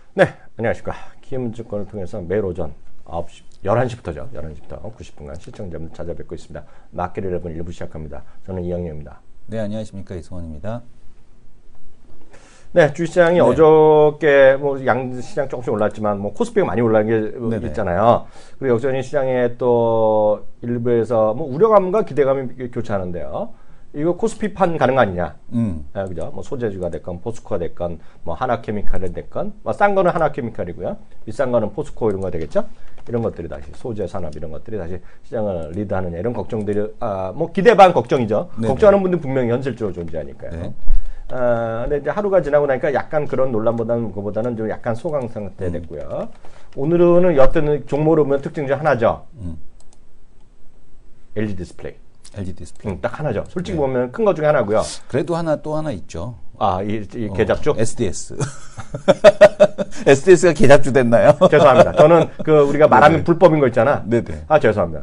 네, 안녕하십니까. 키움증권을 통해서 매일 오전 9시, 11시부터죠. 11시부터 90분간 시청자분들 찾아뵙고 있습니다. 마켓 11 1부 시작합니다. 저는 이영렬입니다. 네, 안녕하십니까. 이승원입니다. 네, 주시장이 네. 어저께 뭐 양시장 조금씩 올랐지만 뭐 코스피가 많이 올라간 게 있잖아요. 그리고 여전히 시장에 또 일부에서 뭐 우려감과 기대감이 교차하는데요. 이거 코스피판 가는 거 아니냐? 그죠? 뭐 소재주가 됐건 포스코가 됐건 뭐 하나케미칼이 됐건 뭐 싼 거는 하나케미칼이고요. 비싼 거는 포스코 이런 거 되겠죠? 이런 것들이 다시 소재 산업 이런 것들이 다시 시장을 리드하느냐 이런 걱정들이 뭐 기대 반 걱정이죠. 네네. 걱정하는 분들 분명히 현실적으로 존재하니까요. 네. 근데 이제 하루가 지나고 나니까 약간 그런 논란보다는 그거보다는 좀 약간 소강 상태 됐고요. 오늘은 어떤 종목으로 보면 특징 중 하나죠. LG 디스플레이. LG 디스플레이. 딱 하나죠. 솔직히 보면 큰 것 중에 하나고요. 그래도 또 하나 있죠. 이 계잡주? SDS. SDS가 계잡주 됐나요? 죄송합니다. 저는 우리가 말하면 불법인 거 있잖아. 네네. 죄송합니다.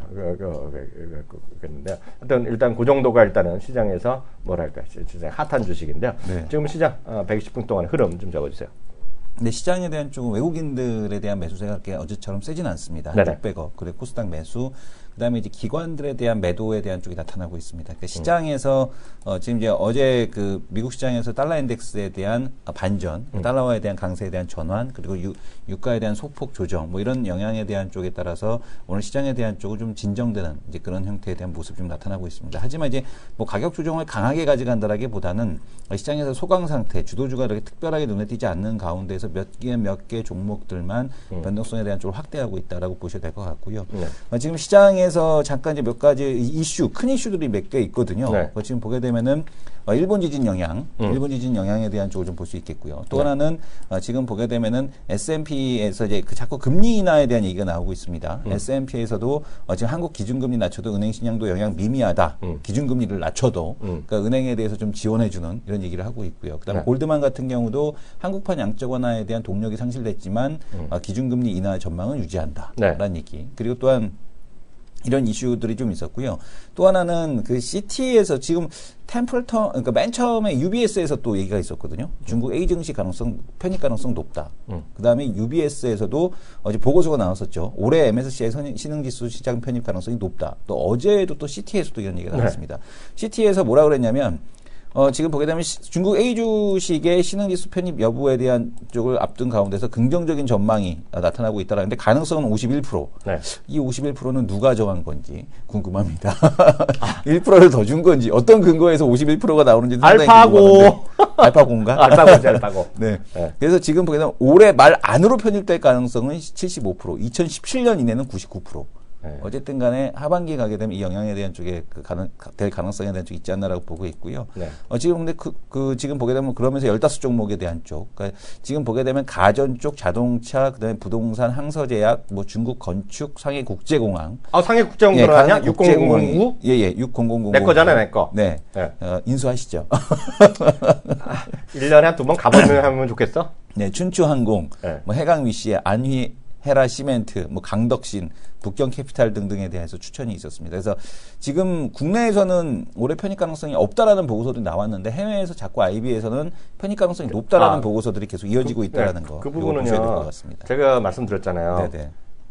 그랬는데요. 하여튼 일단 그 정도가 일단은 시장에서 뭐랄까, 시장 핫한 주식인데요. 네. 지금 시장 120분 동안 흐름 좀 적어주세요. 근데 시장에 대한 조금 외국인들에 대한 매수세가 그렇게 어제처럼 세진 않습니다. 600억. 그리고 코스닥 매수. 그다음에 이제 기관들에 대한 매도에 대한 쪽이 나타나고 있습니다. 그러니까 시장에서 지금 이제 어제 그 미국 시장에서 달러 인덱스에 대한 반전, 달러화에 대한 강세에 대한 전환, 그리고 유가에 대한 소폭 조정, 뭐 이런 영향에 대한 쪽에 따라서 오늘 시장에 대한 쪽은 좀 진정되는 이제 그런 형태에 대한 모습이 좀 나타나고 있습니다. 하지만 이제 뭐 가격 조정을 강하게 가져간다라기보다는 시장에서 소강 상태, 주도주가 이렇게 특별하게 눈에 띄지 않는 가운데에서 몇 개 종목들만 변동성에 대한 쪽을 확대하고 있다라고 보셔야 될 것 같고요. 지금 시장에서 잠깐 이제 몇 가지 이슈, 큰 이슈들이 몇 개 있거든요. 네. 지금 보게 되면은 일본 지진 영향에 대한 쪽을 좀 볼 수 있겠고요. 또 하나는 지금 보게 되면은 S&P에서 이제 자꾸 금리 인하에 대한 얘기가 나오고 있습니다. S&P에서도 지금 한국 기준금리 낮춰도 은행 신용도 영향 미미하다. 기준금리를 낮춰도 그러니까 은행에 대해서 좀 지원해주는 이런 얘기를 하고 있고요. 그다음에 골드만 같은 경우도 한국판 양적 완화에 대한 동력이 상실됐지만 기준금리 인하 전망은 유지한다라는 얘기. 그리고 또한 이런 이슈들이 좀 있었고요. 또 하나는 그 CT에서 지금 템플턴, 그러니까 맨 처음에 UBS에서 또 얘기가 있었거든요. 중국 A 증시 편입 가능성 높다. 그 다음에 UBS에서도 어제 보고서가 나왔었죠. 올해 MSCI 신흥지수 시장 편입 가능성이 높다. 또 어제도 또 CT에서도 이런 얘기가 나왔습니다. CT에서 뭐라 그랬냐면, 지금 보게 되면 중국 A 주식의 신흥지수 편입 여부에 대한 쪽을 앞둔 가운데서 긍정적인 전망이 나타나고 있다라는데 가능성은 51%. 네. 이 51%는 누가 정한 건지 궁금합니다. 1%를 더 준 건지 어떤 근거에서 51%가 나오는지 알파고. 알파고인가? 알파고지, 알파고. 네. 그래서 지금 보게 되면 올해 말 안으로 편입될 가능성은 75%, 2017년 이내는 99%. 어쨌든 간에 하반기에 가게 되면 이 영향에 대한 쪽에 될 가능성에 대한 쪽이 있지 않나라고 보고 있고요. 네. 지금 근데 지금 보게 되면 그러면서 15종목에 대한 쪽, 그러니까 지금 보게 되면 가전 쪽, 자동차, 그다음에 부동산, 항서제약, 뭐 중국 건축, 상해 국제공항. 상해 국제공항 들어가냐? 6009? 예, 6009. 내 거잖아, 내 거. 네. 인수하시죠. 1년에 한 2번 가보면 좋겠어? 네, 춘추항공, 뭐 해강위시의 안휘, 헤라 시멘트, 뭐 강덕신, 북경 캐피탈 등등에 대해서 추천이 있었습니다. 그래서 지금 국내에서는 올해 편입 가능성이 없다라는 보고서들이 나왔는데 해외에서 자꾸 IB에서는 편입 가능성이 높다라는 보고서들이 계속 이어지고 있다라는 거. 그 부분은요. 제가 말씀드렸잖아요. 네네.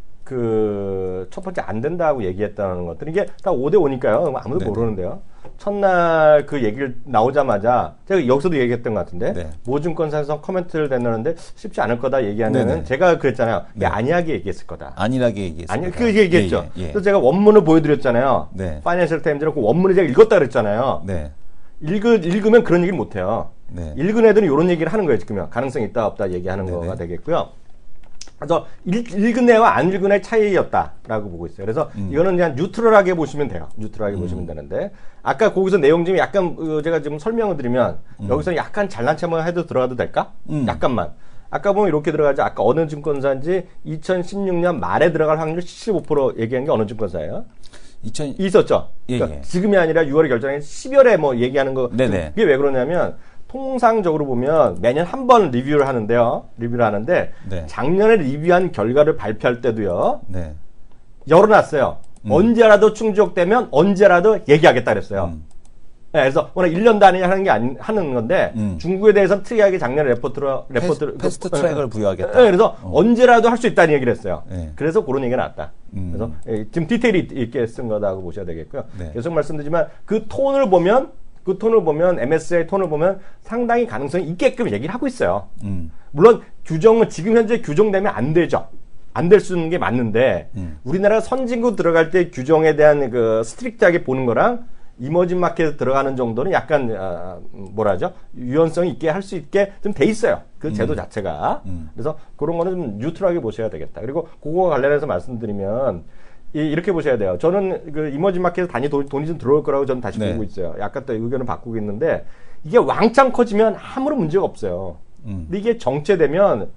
첫 번째 안 된다고 얘기했다는 것들 이게 다 5대5니까요. 아무도 네네. 모르는데요. 첫날 그 얘기를 나오자마자 제가 여기서도 얘기했던 것 같은데 네. 모증권사에서 코멘트를 내놓는데 쉽지 않을 거다 얘기하는 네네. 제가 그랬잖아요. 네. 안일하게 얘기했을거다. 안일하게 얘기했어요. 그 얘기했죠. 예. 그래서 제가 원문을 보여드렸잖아요. 네. 파이낸셜 타임즈로 그 원문을 제가 읽었다 그랬잖아요. 네. 읽으면 그런 얘기를 못해요. 네. 읽은 애들은 이런 얘기를 하는 거예요. 지금 가능성이 있다 없다 얘기하는 네네. 거가 되겠고요. 그래서 읽은 애와 안 읽은 애의 차이였다라고 보고 있어요. 그래서 이거는 그냥 뉴트럴하게 보시면 돼요. 뉴트럴하게 보시면 되는데 아까 거기서 내용 좀 약간 제가 지금 설명을 드리면 여기서 약간 잘난 척만 해도 들어가도 될까? 약간만. 아까 보면 이렇게 들어가죠. 아까 어느 증권사인지 2016년 말에 들어갈 확률 75% 얘기한 게 어느 증권사예요? 있었죠. 예, 그러니까 예. 지금이 아니라 6월에 결정한 10월에 뭐 얘기하는 거. 네네. 그게 왜 그러냐면 통상적으로 보면 매년 한 번 리뷰를 하는데요. 네. 작년에 리뷰한 결과를 발표할 때도요. 네. 열어놨어요. 언제라도 충족되면 언제라도 얘기하겠다 그랬어요. 네, 그래서 워낙 1년 단위 하는 게 하는 건데 중국에 대해서는 특이하게 작년에 패스트 트랙을 부여하겠다. 네, 그래서 언제라도 할 수 있다는 얘기를 했어요. 네. 그래서 그런 얘기가 나왔다. 그래서 지금 디테일이 있게 쓴 거다고 보셔야 되겠고요. 네. 계속 말씀드리지만 그 톤을 보면 MSCI 톤을 보면 상당히 가능성이 있게끔 얘기를 하고 있어요. 물론 규정은 지금 현재 규정되면 안 되죠. 안 될 수 있는 게 맞는데 우리나라 선진국 들어갈 때 규정에 대한 그 스트릭트하게 보는 거랑 이머징 마켓에 들어가는 정도는 약간 뭐라죠? 유연성이 있게 할 수 있게 좀 돼 있어요. 그 제도 자체가. 그래서 그런 거는 좀 뉴트럴하게 보셔야 되겠다. 그리고 그거 관련해서 말씀드리면 이렇게 보셔야 돼요. 저는 그 이머징 마켓에 돈이 좀 들어올 거라고 저는 다시 보고 있어요. 약간 또 의견을 바꾸고 있는데 이게 왕창 커지면 아무런 문제가 없어요. 근데 이게 정체되면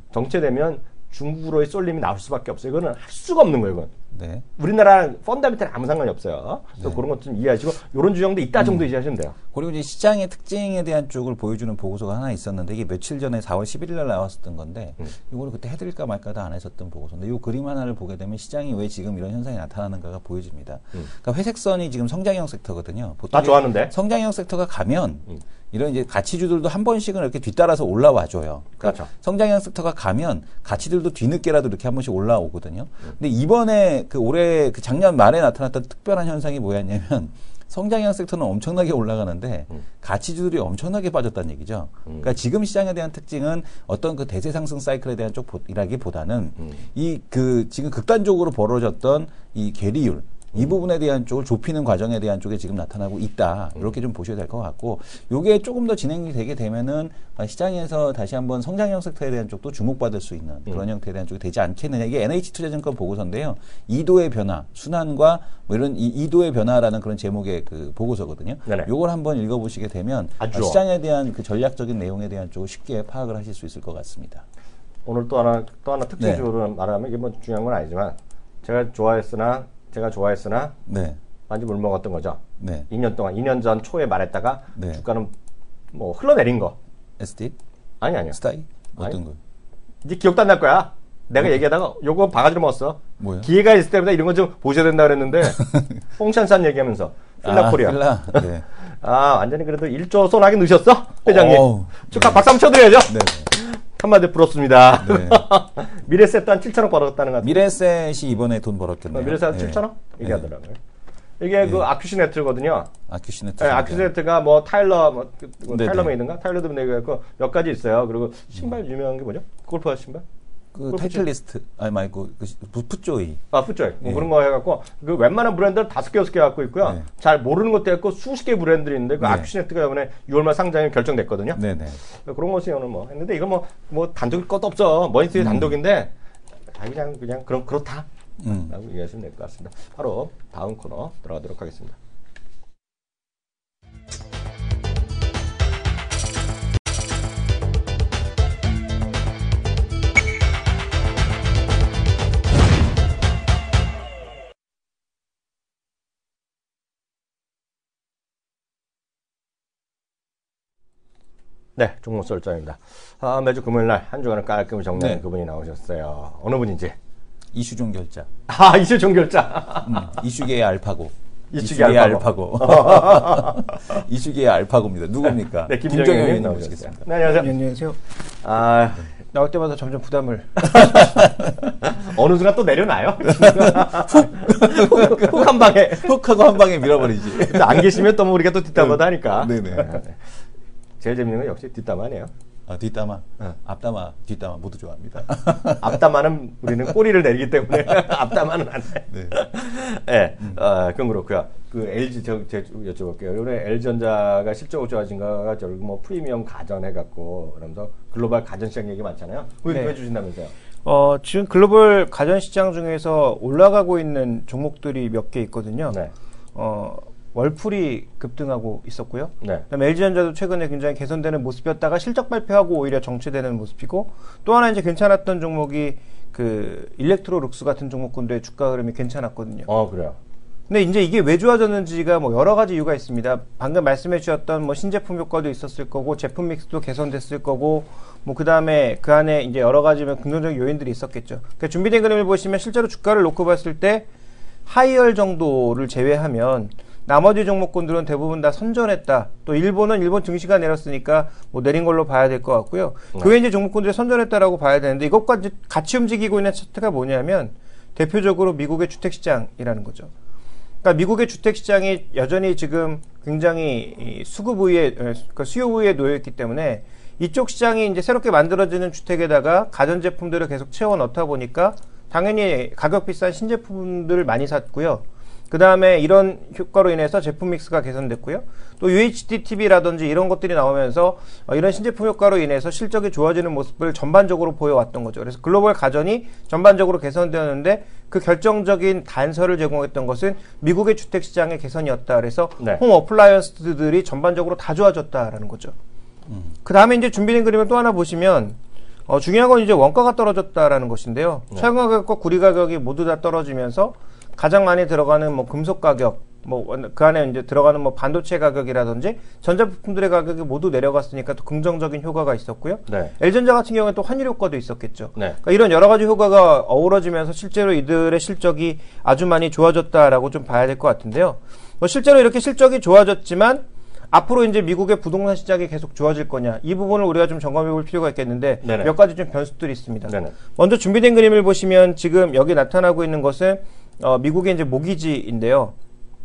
중국으로의 쏠림이 나올 수밖에 없어요. 이거는 할 수가 없는 거예요, 이건. 네. 우리나라 펀다멘탈 아무 상관이 없어요. 그래서 네. 그런 것 좀 이해하시고 이런 규정도 있다 정도 이해하시면 돼요. 그리고 이제 시장의 특징에 대한 쪽을 보여주는 보고서가 하나 있었는데 이게 며칠 전에 4월 11일 날 나왔었던 건데 이거를 그때 해드릴까 말까도 안 했었던 보고서인데 이 그림 하나를 보게 되면 시장이 왜 지금 이런 현상이 나타나는가가 보여집니다. 그러니까 회색선이 지금 성장형 섹터거든요. 보통 나 좋아하는데 성장형 섹터가 가면 이런 이제 가치주들도 한 번씩은 이렇게 뒤따라서 올라와 줘요. 그러니까 그렇죠. 성장형 섹터가 가면 가치들도 뒤늦게라도 이렇게 한 번씩 올라오거든요. 근데 이번에 그 올해 그 작년 말에 나타났던 특별한 현상이 뭐였냐면 성장형 섹터는 엄청나게 올라가는데 가치주들이 엄청나게 빠졌다는 얘기죠. 그러니까 지금 시장에 대한 특징은 어떤 그 대세 상승 사이클에 대한 쪽이라기보다는 이 그 지금 극단적으로 벌어졌던 이 괴리율 이 부분에 대한 쪽을 좁히는 과정에 대한 쪽에 지금 나타나고 있다. 이렇게 좀 보셔야 될 것 같고, 요게 조금 더 진행이 되게 되면은 시장에서 다시 한번 성장형 섹터에 대한 쪽도 주목받을 수 있는 그런 형태에 대한 쪽이 되지 않겠느냐. 이게 NH투자증권 보고서인데요. 2도의 변화, 순환과 뭐 이런 2도의 변화라는 그런 제목의 그 보고서거든요. 네네. 요걸 한번 읽어보시게 되면 시장에 대한 그 전략적인 내용에 대한 쪽을 쉽게 파악을 하실 수 있을 것 같습니다. 오늘 또 하나 특징적으로 네. 말하면 이게 뭐 중요한 건 아니지만 제가 좋아했으나 네. 많이 물먹었던 거죠. 네. 2년 전 초에 말했다가 네. 주가는 뭐 흘러내린 거. ST? 아니요. 스타이? 어떤 거? 이제 기억도 안 날 거야. 내가 얘기하다가 요거 바가지로 먹었어. 뭐야? 기회가 있을 때마다 이런 거 좀 보셔야 된다 그랬는데 뽕찬산 얘기하면서 필라코리아. 필라. 네. 완전히 그래도 1조 손하게 넣으셨어? 회장님. 축하 박수 한번 쳐드려야죠. 네. 한마디 부럽습니다. 네. 미래셋도 한 7천억 벌었다는 것 같아요. 미래셋이 이번에 돈 벌었겠네요. 미래셋 한 7천억? 얘기하더라고요. 이게 그 아큐시네트거든요. 아큐시네트. 네, 아큐시네트가 뭐 타일러 메이드인가? 타일러도 메이드고 몇 가지 있어요. 그리고 신발 유명한 게 뭐죠? 골프 신발? 그 타이틀리스트 아니 말고 그 풋조이. 풋조이. 뭐 그런 거 해갖고 그 웬만한 브랜드를 5개 6개 갖고 있고요. 네. 잘 모르는 것도 있고 수십 개 브랜드들이 있는데 그 아큐시네트가 이번에 6월말 상장이 결정됐거든요. 네네. 그런 것이 오늘 뭐 했는데 이거 뭐 단독일 것도 없어. 머니터리 단독인데 그냥 그렇다. 라고 얘기하시면 될 것 같습니다. 바로 다음 코너 들어가도록 하겠습니다. 네, 종목 설정입니다. 매주 금요일날 한 주간을 깔끔히 정리하는 그분이 나오셨어요. 어느 분인지? 이슈 종결자. 이슈 종결자. 이슈계의 알파고. 이슈계의 알파고. 이슈계의 알파고입니다. 누굽니까? 네, 김정현 의원님 나오셨습니다. 네, 안녕하세요. 안녕하세요. 나올 때마다 점점 부담을. 어느 순간 또 내려놔요. 훅 한 방에. 훅 하고 한 방에 밀어버리지. 안 계시면 또 우리가 또 뒷담화도 하니까. 네네. 제일 재밌는 건 역시 뒷담화네요. 뒷담화. 앞담화, 뒷담화 모두 좋아합니다. 앞담화는 우리는 꼬리를 내리기 때문에 앞담화는 안 해. 네. 네. 그건 그렇고요. 그 LG 제가 여쭤볼게요. 이번에 LG전자가 실적으로 좋아진 거가 결국 뭐 프리미엄 가전 해갖고 그러면서 글로벌 가전 시장 얘기 많잖아요. 그거 네. 해주신다면서요? 지금 글로벌 가전 시장 중에서 올라가고 있는 종목들이 몇 개 있거든요. 네. 월풀이 급등하고 있었고요. 네. 그다음에 LG전자도 최근에 굉장히 개선되는 모습이었다가 실적 발표하고 오히려 정체되는 모습이고, 또 하나 이제 괜찮았던 종목이 그 일렉트로룩스 같은 종목군들의 주가 흐름이 괜찮았거든요. 그래요. 근데 이제 이게 왜 좋아졌는지가 뭐 여러 가지 이유가 있습니다. 방금 말씀해 주셨던 뭐 신제품 효과도 있었을 거고, 제품 믹스도 개선됐을 거고, 뭐 그 다음에 그 안에 이제 여러 가지 긍정적인 요인들이 있었겠죠. 그러니까 준비된 그림을 보시면 실제로 주가를 놓고 봤을 때 하이얼 정도를 제외하면 나머지 종목군들은 대부분 다 선전했다. 또 일본 증시가 내렸으니까 뭐 내린 걸로 봐야 될 것 같고요. 그 외에 이제 종목군들이 선전했다라고 봐야 되는데 이것과 이제 같이 움직이고 있는 차트가 뭐냐면 대표적으로 미국의 주택시장이라는 거죠. 그러니까 미국의 주택시장이 여전히 지금 굉장히 수급 우위에, 그러니까 수요 우위에 놓여 있기 때문에 이쪽 시장이 이제 새롭게 만들어지는 주택에다가 가전제품들을 계속 채워 넣다 보니까 당연히 가격 비싼 신제품들을 많이 샀고요. 그 다음에 이런 효과로 인해서 제품 믹스가 개선됐고요. 또 UHD TV라든지 이런 것들이 나오면서 이런 신제품 효과로 인해서 실적이 좋아지는 모습을 전반적으로 보여왔던 거죠. 그래서 글로벌 가전이 전반적으로 개선되었는데 그 결정적인 단서를 제공했던 것은 미국의 주택시장의 개선이었다. 그래서 홈 어플라이언스들이 전반적으로 다 좋아졌다라는 거죠. 그 다음에 이제 준비된 그림을 또 하나 보시면 중요한 건 이제 원가가 떨어졌다라는 것인데요. 철강 가격과 구리 가격이 모두 다 떨어지면서 가장 많이 들어가는 뭐 금속 가격, 뭐 그 안에 이제 들어가는 뭐 반도체 가격이라든지 전자부품들의 가격이 모두 내려갔으니까 또 긍정적인 효과가 있었고요. L전자 같은 경우에 또 환율 효과도 있었겠죠. 그러니까 이런 여러 가지 효과가 어우러지면서 실제로 이들의 실적이 아주 많이 좋아졌다라고 좀 봐야 될 것 같은데요. 뭐 실제로 이렇게 실적이 좋아졌지만 앞으로 이제 미국의 부동산 시장이 계속 좋아질 거냐 이 부분을 우리가 좀 점검해 볼 필요가 있겠는데 몇 가지 좀 변수들이 있습니다. 먼저 준비된 그림을 보시면 지금 여기 나타나고 있는 것은 미국의 이제 모기지인데요.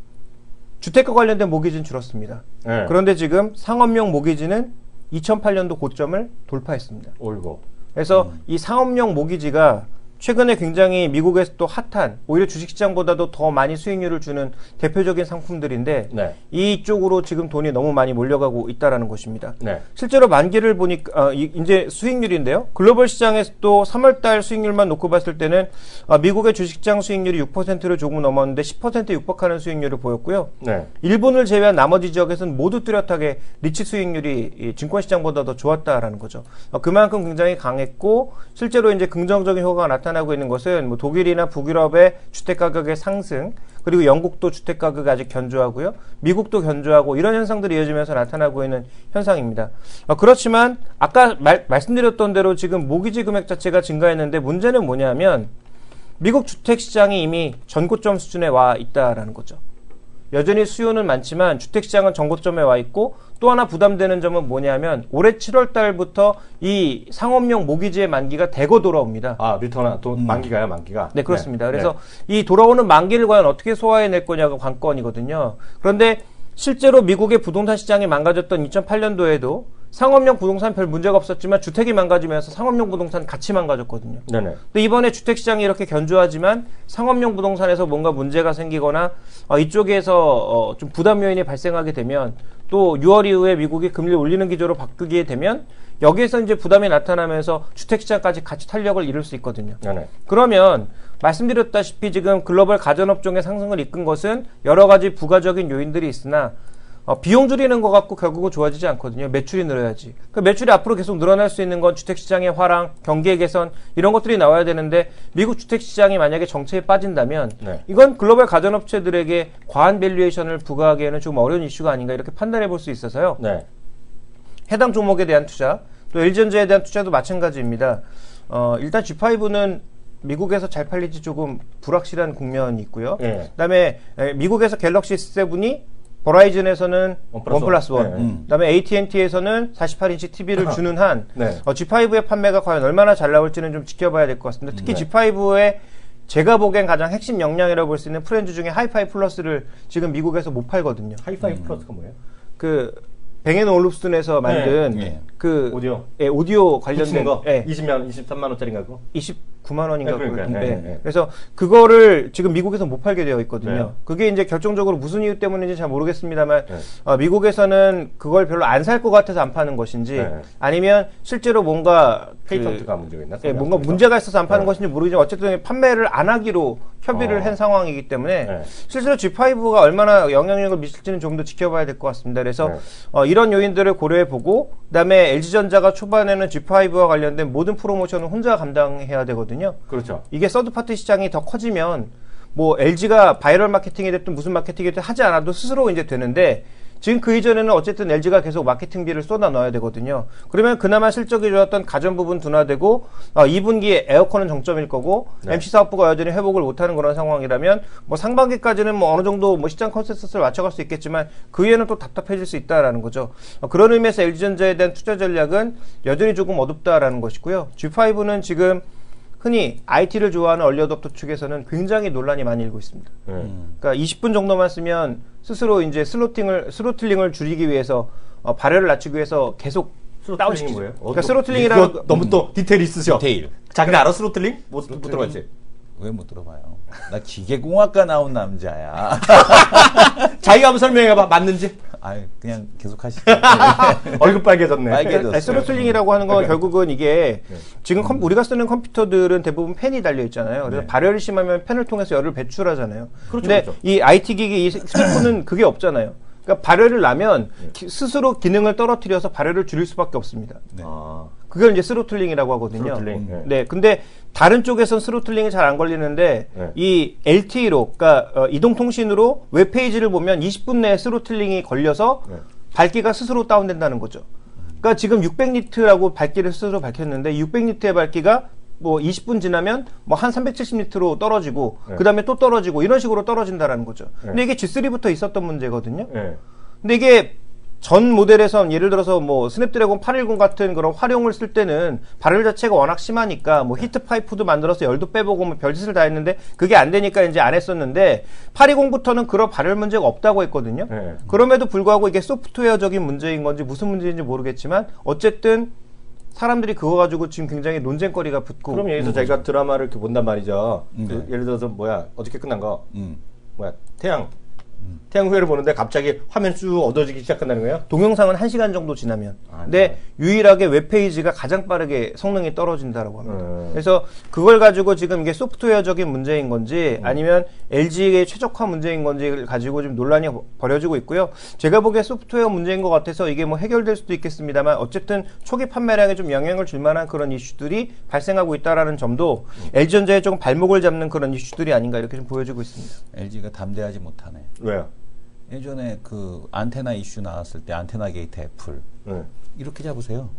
주택과 관련된 모기지는 줄었습니다. 그런데 지금 상업용 모기지는 2008년도 고점을 돌파했습니다. 올고. 그래서 이 상업용 모기지가 최근에 굉장히 미국에서 또 핫한 오히려 주식시장보다도 더 많이 수익률을 주는 대표적인 상품들인데 이쪽으로 지금 돈이 너무 많이 몰려가고 있다라는 것입니다. 실제로 만기를 보니까 이제 수익률인데요. 글로벌 시장에서도 3월달 수익률만 놓고 봤을 때는 미국의 주식시장 수익률이 6%를 조금 넘었는데 10%에 육박하는 수익률을 보였고요. 일본을 제외한 나머지 지역에서는 모두 뚜렷하게 리츠 수익률이 증권시장보다 더 좋았다라는 거죠. 그만큼 굉장히 강했고 실제로 이제 긍정적인 효과가 나타나고 있는 것은 뭐 독일이나 북유럽의 주택 가격의 상승, 그리고 영국도 주택 가격이 아직 견조하고요. 미국도 견조하고 이런 현상들이 이어지면서 나타나고 있는 현상입니다. 그렇지만 아까 말씀드렸던 대로 지금 모기지 금액 자체가 증가했는데 문제는 뭐냐면 미국 주택 시장이 이미 전고점 수준에 와 있다라는 거죠. 여전히 수요는 많지만 주택시장은 전고점에 와 있고 또 하나 부담되는 점은 뭐냐면 올해 7월 달부터 이 상업용 모기지의 만기가 대거 돌아옵니다. 리턴 만기가요, 만기가? 네, 그렇습니다. 그래서 이 돌아오는 만기를 과연 어떻게 소화해낼 거냐가 관건이거든요. 그런데 실제로 미국의 부동산 시장이 망가졌던 2008년도에도 상업용 부동산 별 문제가 없었지만 주택이 망가지면서 상업용 부동산 같이 망가졌거든요. 근데 이번에 주택시장이 이렇게 견조하지만 상업용 부동산에서 뭔가 문제가 생기거나 이쪽에서 좀 부담 요인이 발생하게 되면 또 6월 이후에 미국이 금리를 올리는 기조로 바꾸게 되면 여기에서 이제 부담이 나타나면서 주택시장까지 같이 탄력을 이룰 수 있거든요. 그러면 말씀드렸다시피 지금 글로벌 가전업종의 상승을 이끈 것은 여러 가지 부가적인 요인들이 있으나 비용 줄이는 것 같고 결국은 좋아지지 않거든요. 매출이 늘어야지. 그 매출이 앞으로 계속 늘어날 수 있는 건 주택시장의 화랑, 경기의 개선 이런 것들이 나와야 되는데 미국 주택시장이 만약에 정체에 빠진다면 이건 글로벌 가전업체들에게 과한 밸류에이션을 부과하기에는 좀 어려운 이슈가 아닌가 이렇게 판단해 볼 수 있어서요. 해당 종목에 대한 투자, 또 LG전자에 대한 투자도 마찬가지입니다. 일단 G5는 미국에서 잘 팔릴지 조금 불확실한 국면이 있고요. 그다음에 미국에서 갤럭시 S7이 버라이즌에서는 1+1, 그다음에 AT&T에서는 48인치 TV를 주는 한 G5의 판매가 과연 얼마나 잘 나올지는 좀 지켜봐야 될 것 같습니다. 특히 G5의 제가 보기엔 가장 핵심 역량이라고 볼 수 있는 프렌즈 중에 하이파이 플러스를 지금 미국에서 못 팔거든요. 하이파이 플러스가 뭐예요? 그 뱅앤올룹슨에서 만든 그 오디오 관련된 거 23만 원짜리인가 그거? 29만 원인가 그런데 그래서 그거를 지금 미국에서 못 팔게 되어 있거든요. 그게 이제 결정적으로 무슨 이유 때문인지 잘 모르겠습니다만 미국에서는 그걸 별로 안 살 것 같아서 안 파는 것인지 아니면 실제로 뭔가 페이턴트가 문제가 있나? 뭔가 문제가 있어서 안 파는 것인지 모르겠지만 어쨌든 판매를 안 하기로 협의를 한 상황이기 때문에 실제로 G5가 얼마나 영향력을 미칠지는 좀 더 지켜봐야 될 것 같습니다. 그래서 이런 요인들을 고려해보고 그다음에 LG전자가 초반에는 G5와 관련된 모든 프로모션을 혼자 감당해야 되거든요. 그렇죠. 이게 서드파티 시장이 더 커지면 뭐 LG가 바이럴 마케팅이 됐든 무슨 마케팅이 됐든 하지 않아도 스스로 이제 되는데 지금 그 이전에는 어쨌든 LG가 계속 마케팅비를 쏟아 넣어야 되거든요. 그러면 그나마 실적이 좋았던 가전 부분 둔화되고 2분기에 에어컨은 정점일 거고 네. MC 사업부가 여전히 회복을 못하는 그런 상황이라면 뭐 상반기까지는 뭐 어느 정도 뭐 시장 컨센서스를 맞춰갈 수 있겠지만 그 이후에는 또 답답해질 수 있다라는 거죠. 그런 의미에서 LG전자에 대한 투자 전략은 여전히 조금 어둡다라는 것이고요. G5는 지금 흔히 IT를 좋아하는 얼리어답터 측에서는 굉장히 논란이 많이 일고 있습니다. 그러니까 20분 정도만 쓰면 스스로 이제 스로틀링을 줄이기 위해서 발열을 낮추기 위해서 계속 다운시키는 거예요. 그러니까 스로틀링이라는 너무 또 디테일 있으셔. 디테일. 자기가 알아 스로틀링? 못 들어봤지? 왜 못 들어봐요? 나 기계공학과 나온 남자야. 자기가 한번 설명해봐. 맞는지? 그냥 계속 하시죠. 얼굴 빨개졌네. 빨개졌어요. 스로틀링이라고 하는 건 결국은 이게 지금 우리가 쓰는 컴퓨터들은 대부분 팬이 달려 있잖아요. 그래서 발열이 심하면 팬을 통해서 열을 배출하잖아요. 근데 이 IT 기기, 이 스마트폰은 그게 없잖아요. 그러니까 발열을 나면 스스로 기능을 떨어뜨려서 발열을 줄일 수밖에 없습니다. 네. 그걸 이제 스로틀링이라고 하거든요. 스로틀링. 네. 근데 다른 쪽에서는 스로틀링이 잘 안 걸리는데 이 LTE로 그러니까 이동통신으로 웹페이지를 보면 20분 내에 스로틀링이 걸려서 밝기가 스스로 다운된다는 거죠. 그러니까 지금 600니트라고 밝기를 스스로 밝혔는데 600니트의 밝기가 뭐 20분 지나면 뭐 한 370니트로 떨어지고 그다음에 또 떨어지고 이런 식으로 떨어진다라는 거죠. 근데 이게 G3부터 있었던 문제거든요. 근데 이게 전 모델에선 예를 들어서 뭐 스냅드래곤 810 같은 그런 활용을 쓸 때는 발열 자체가 워낙 심하니까 뭐 히트 파이프도 만들어서 열도 빼보고 뭐 별짓을 다 했는데 그게 안 되니까 이제 안 했었는데 820부터는 그런 발열 문제가 없다고 했거든요. 그럼에도 불구하고 이게 소프트웨어적인 문제인 건지 무슨 문제인지 모르겠지만 어쨌든 사람들이 그거 가지고 지금 굉장히 논쟁거리가 붙고. 그럼 여기서 자기가 드라마를 이렇게 본단 말이죠. 예를 들어서 어저께 끝난 거 태양 후예를 보는데 갑자기 화면 쭉 어두워지기 시작한다는 거예요? 동영상은 1시간 정도 지나면. 근데 유일하게 웹페이지가 가장 빠르게 성능이 떨어진다라고 합니다. 그래서 그걸 가지고 지금 이게 소프트웨어적인 문제인 건지 아니면 LG의 최적화 문제인 건지를 가지고 지금 논란이 벌어지고 있고요. 제가 보기에 소프트웨어 문제인 것 같아서 이게 뭐 해결될 수도 있겠습니다만 어쨌든 초기 판매량에 좀 영향을 줄 만한 그런 이슈들이 발생하고 있다라는 점도 LG전자에 조금 발목을 잡는 그런 이슈들이 아닌가 이렇게 좀 보여지고 있습니다. LG가 담대하지 못하네. 왜요? 예전에 그 안테나 이슈 나왔을 때 안테나 게이트 애플 이렇게 잡으세요.